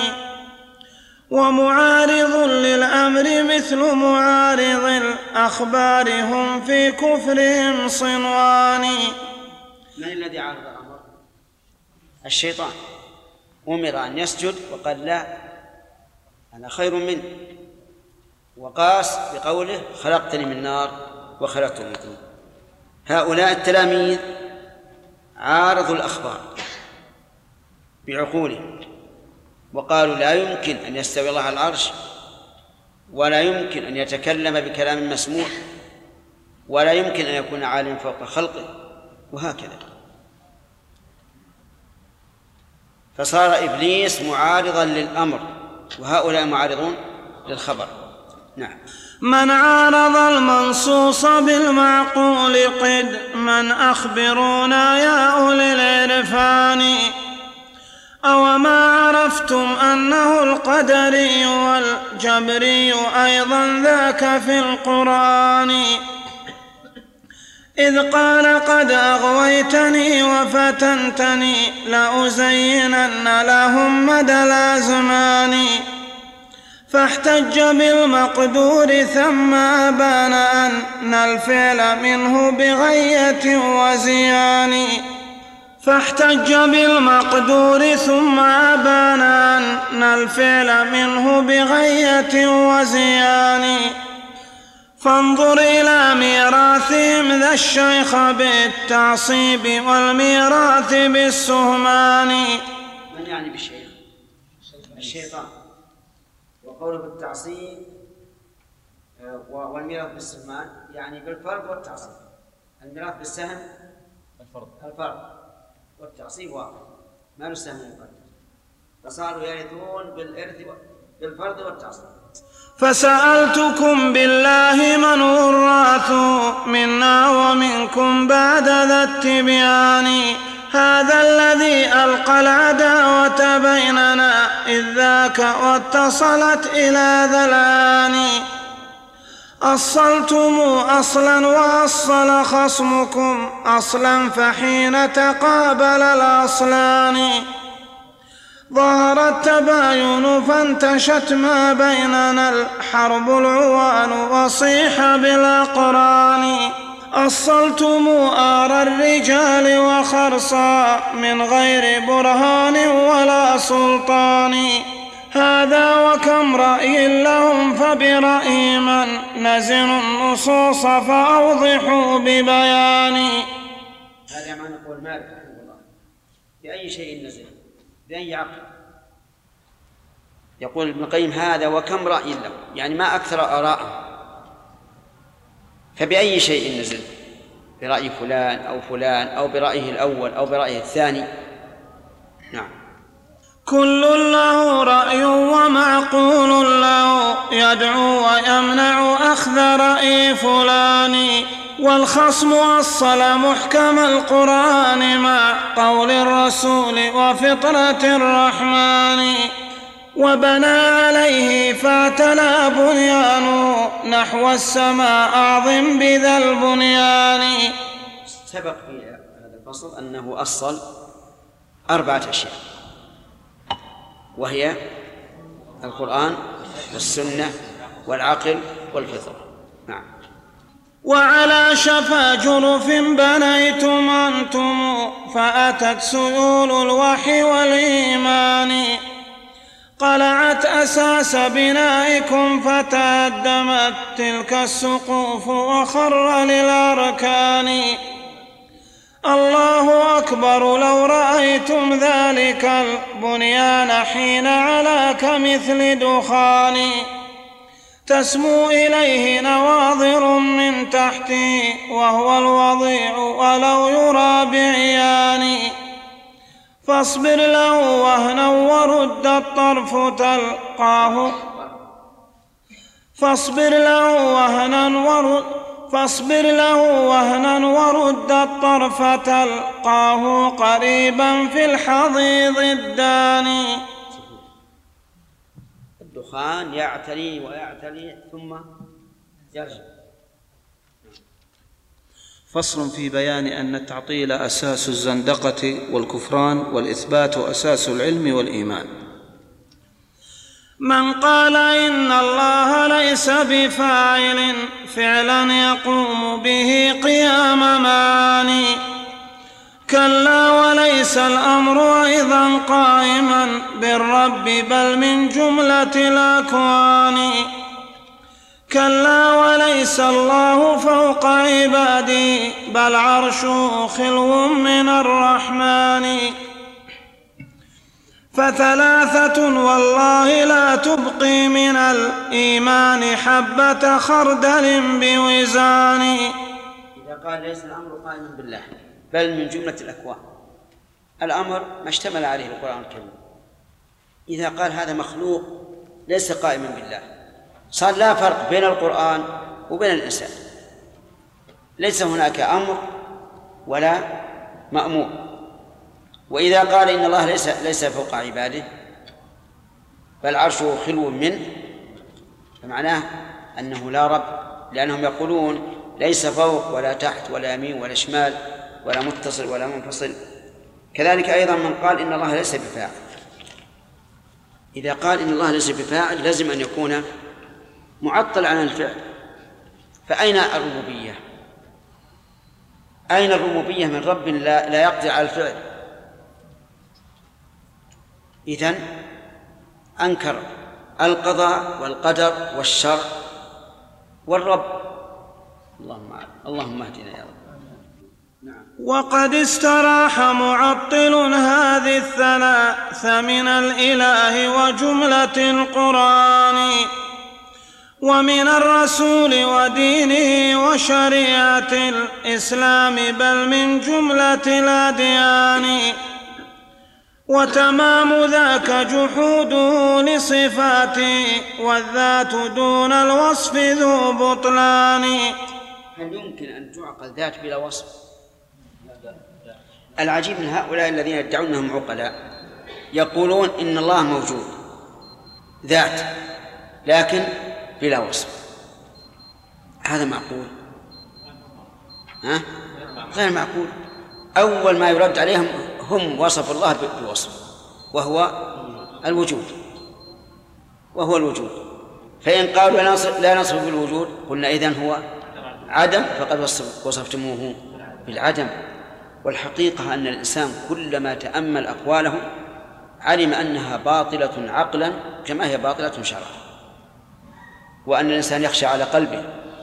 Speaker 3: ومعارض للأمر مثل معارض الأخبار هم في كفرهم صنوان.
Speaker 1: من الذي عارض الأمر؟ الشيطان، أمر أن يسجد وقال لا أنا خير منه، وقاس بقوله خلقتني من نار وخلقته من طين. هؤلاء التلاميذ عارضوا الأخبار بعقولهم وقالوا لا يمكن أن يستوي الله على العرش، ولا يمكن أن يتكلم بكلام مسموع، ولا يمكن أن يكون عالم فوق خلقه، وهكذا. فصار إبليس معارضا للأمر وهؤلاء معارضون للخبر. نعم.
Speaker 3: من عارض المنصوص بالمعقول قد من أخبرونا يا أولي العرفان. أوما عرفتم أنه القدري والجبري أيضا ذاك في القرآن، إذ قال قد أغويتني وفتنتني لأزينن لهم مدى الأزمان. فاحتج بالمقدور ثم أبان أن الفعل منه بغية وزيان. فاحتج بالمقدور ثم أبان أن الفعل منه بغية وزيان. فانظر إلى ميراثهم ذا الشيخ بالتعصيب والميراث بالسهمان.
Speaker 1: من يعني بالشيخ؟ الشيطان. وقوله بالتعصيب والميراث بالسهمان يعني بالفرض والتعصيب. الميراث بالسهم الفرض والتعصيب واحد، ما له سهم مقدر، فصاروا يرثون بالإرث بالفرض والتعصيب.
Speaker 3: فسألتكم بالله من هو الراث منا ومنكم بعد ذا التبيان. هذا الذي ألقى العداوة بيننا إذ ذاك واتصلت إلى ذا الآن. أصلتم أصلا وأصل خصمكم أصلا فحين تقابل الأصلان ظهر التباين فانتشت ما بيننا الحرب العوان وصيح بالأقران. أصلتم آر الرجال وخرصا من غير برهان ولا سلطان. هذا وكم رأي لهم فبرأي من نزنوا النصوص فأوضحوا ببيان.
Speaker 1: هذا ما نقول مالك رحمه الله بأي شيء نزل بأي عقل. يقول ابن القيم هذا وكم رأي له، يعني ما أكثر آراءهم، فبأي شيء نزل؟ برأي فلان أو فلان أو برأيه الأول أو برأيه الثاني. نعم.
Speaker 3: كل له رأي ومعقول له يدعو ويمنع أخذ رأي فلان. والخصم أصل محكم القرآن مع قول الرسول وفطرة الرحمن وبنى عليه فاعتلى بنيانه نحو السماء أعظم بذا البنيان.
Speaker 1: سبق في هذا الفصل أنه أصل 4 أشياء، وهي القرآن والسنة والعقل والفطرة. نعم.
Speaker 3: وعلى شفا جرف بنيتم أنتم فأتت سيول الوحي والإيمان قلعت أساس بنائكم فتهدمت تلك السقوف وخر للأركان. الله أكبر لو رأيتم ذلك البنيان حين علا كمثل دخان تسمو إليه نواظر من تحته وهو الوضيع ولو يرى بعيان. فاصبر له وهنا ورد الطرف تلقاه فاصبر له وهنا ورد الطرف تلقاه قريبا في الحضيض الداني.
Speaker 1: الدخان يعتلي ويعتلي ثم يرجع.
Speaker 2: فصل في بيان أن التعطيل أساس الزندقة والكفران والإثبات أساس العلم والإيمان.
Speaker 3: من قال إن الله ليس بفاعل فعلا يقوم به قيام معاني كلا وليس الأمر أيضا قائما بالرب بل من جملة الأكوان كلا وليس الله فوق عباده بل عرشه خلو من الرحمن فثلاثة والله لا تبقي من الإيمان حبة خردل بوزان.
Speaker 1: إذا قال ليس الأمر قائما بالله بل من جملة الأكوان، الأمر ما اشتمل عليه القرآن الكريم. إذا قال هذا مخلوق ليس قائما بالله صار لا فرق بين القرآن وبين الإنسان، ليس هناك أمر ولا مأمور. وإذا قال إن الله ليس فوق عباده بل عرشه خلو منه، فمعناه أنه لا رب، لأنهم يقولون ليس فوق ولا تحت ولا يمين ولا شمال ولا متصل ولا منفصل. كذلك أيضا من قال إن الله ليس بفاعل، إذا قال إن الله ليس بفاعل لازم أن يكون معطل عن الفعل. فأين الربوبية؟ أين الربوبية من رب لا يقدر على الفعل؟ إذن أنكر القضاء والقدر والشر والرب. اللهم اهدنا يا رب. نعم.
Speaker 3: وقد استراح معطل هذه الثلاث من الإله وجملة القرآن ومن الرسول ودينه وشريعة الإسلام بل من جملة الأديان. وتمام ذاك جحوده لصفاته والذات دون الوصف ذو بطلان.
Speaker 1: هل يمكن أن تعقل ذات بلا وصف؟ العجيب من هؤلاء الذين يدعون أنهم عقلاء يقولون إن الله موجود ذات لكن بلا وصف. هذا معقول؟ غير معقول. أول ما يرد عليهم هم وصف الله بالوصف وهو الوجود. فإن قالوا لا نصف بالوجود قلنا إذن هو عدم، فقد وصفتموه بالعدم. والحقيقة أن الإنسان كلما تأمل أقواله علم أنها باطلة عقلا كما هي باطلة شرعا، وأن الإنسان يخشى على قلبه،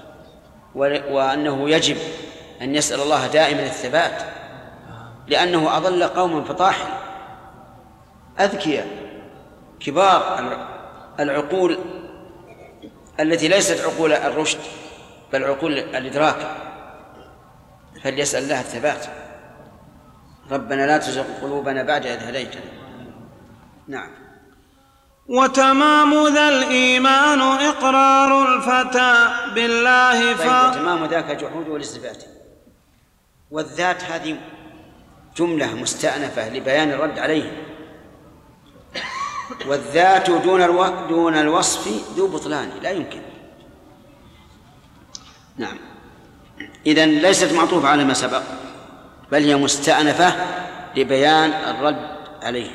Speaker 1: وأنه يجب أن يسأل الله دائما الثبات، لأنه أضل قوما فطاحل أذكياء كبار العقول التي ليست عقول الرشد بل عقول الإدراك، فليسأل الله الثبات. ربنا لا تزغ قلوبنا بعد إذ هديتنا. نعم.
Speaker 3: وتمام ذا الإيمان إقرار الفتى بالله
Speaker 1: وتمام ذاك جحوده لصفاته. والذات هذه جملة مستأنفة لبيان الرد عليه، والذات دون الوصف ذو بطلان لا يمكن. نعم. إذن ليست معطوفة على ما سبق بل هي مستأنفة لبيان الرد عليه.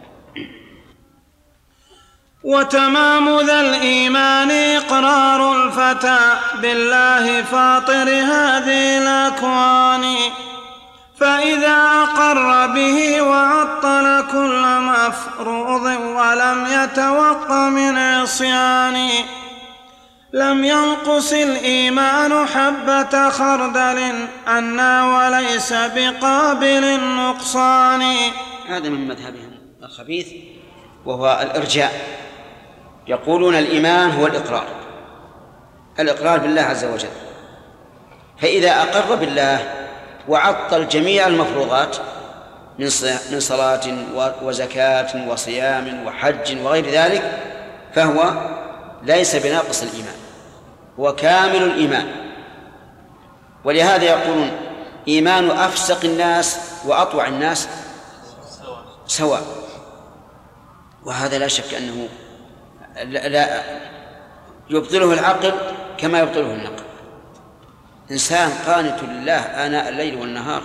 Speaker 3: وتمام ذا الإيمان إقرار الفتى بالله فاطر هذه الأكوان، فإذا أقر به وعطل كل مفروض ولم يتوق من عصيان لم ينقص الإيمان حبة خردل أنى وليس بقابل النقصان.
Speaker 1: هذا من مذهبهم الخبيث وهو الإرجاء. يقولون الإيمان هو الإقرار بالله عز وجل، فإذا أقر بالله وعطل جميع المفروضات من صلاة وزكاة وصيام وحج وغير ذلك فهو ليس بناقص الإيمان، هو كامل الإيمان. ولهذا يقولون إيمان أفسق الناس وأطوع الناس سواء، وهذا لا شك أنه لا يبطله العقل كما يبطله النقل. إنسان قانت لله آناء الليل والنهار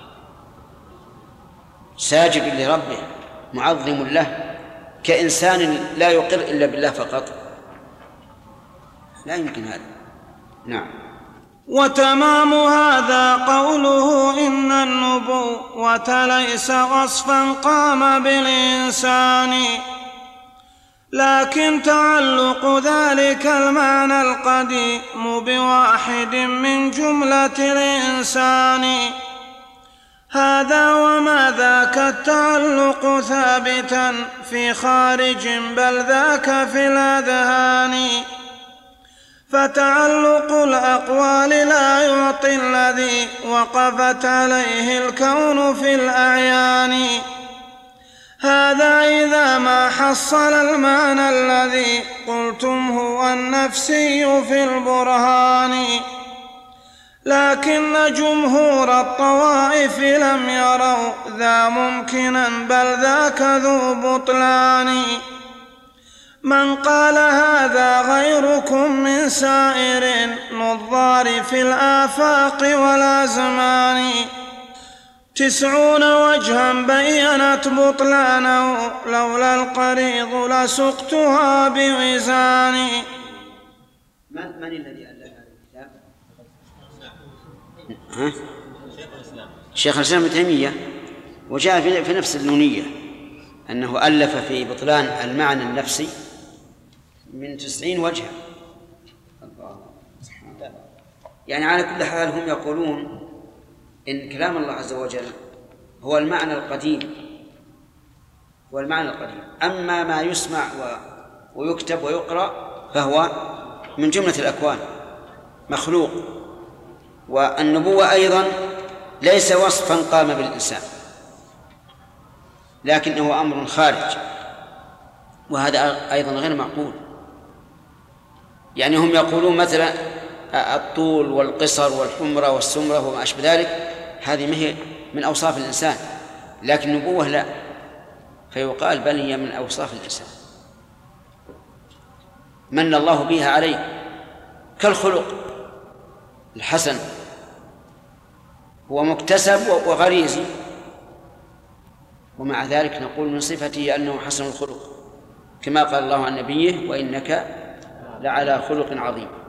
Speaker 1: ساجد لربه معظم له كإنسان لا يقر إلا بالله فقط، لا يمكن هذا. نعم.
Speaker 3: وتمام هذا قوله إن النبوة ليس وصفا قام بالإنسان، لكن تعلق ذلك المعنى القديم بواحد من جملة الإنسان. هذا وما ذاك التعلق ثابتا في خارج بل ذاك في الأذهان، فتعلق الأقوال لا يعطي الذي وقفت عليه الكون في الأعيان. هذا إذا ما حصل المعنى الذي قلتم هو النفسي في البرهان، لكن جمهور الطوائف لم يروا ذا ممكنا بل ذاك ذو بطلان. من قال هذا غيركم من سائر نظار في الآفاق والأزمان، 90 وجها بينت بطلانه لولا القريض لسقتها بوزان.
Speaker 1: من الذي ألف هذا الكتاب؟ شيخ الإسلام ابن تيمية، وجاء في نفس النونية أنه ألف في بطلان المعنى النفسي من 90 وجها. يعني على كل حال هم يقولون إن كلام الله عز وجل هو المعنى القديم، أما ما يسمع ويكتب ويقرأ فهو من جملة الأكوان مخلوق. والنبوة أيضا ليس وصفا قام بالإنسان، لكنه أمر خارج، وهذا أيضا غير معقول. يعني هم يقولون مثلا الطول والقصر والحمرة والسمرة وما أشبه ذلك هذه مهي من أوصاف الإنسان، لكن النبوة لا، فيقال بل هي من أوصاف الإنسان من الله بها عليه، كالخلق الحسن هو مكتسب وغريزي، ومع ذلك نقول من صفته أنه حسن الخلق، كما قال الله عن نبيه: وإنك لعلى خلق عظيم.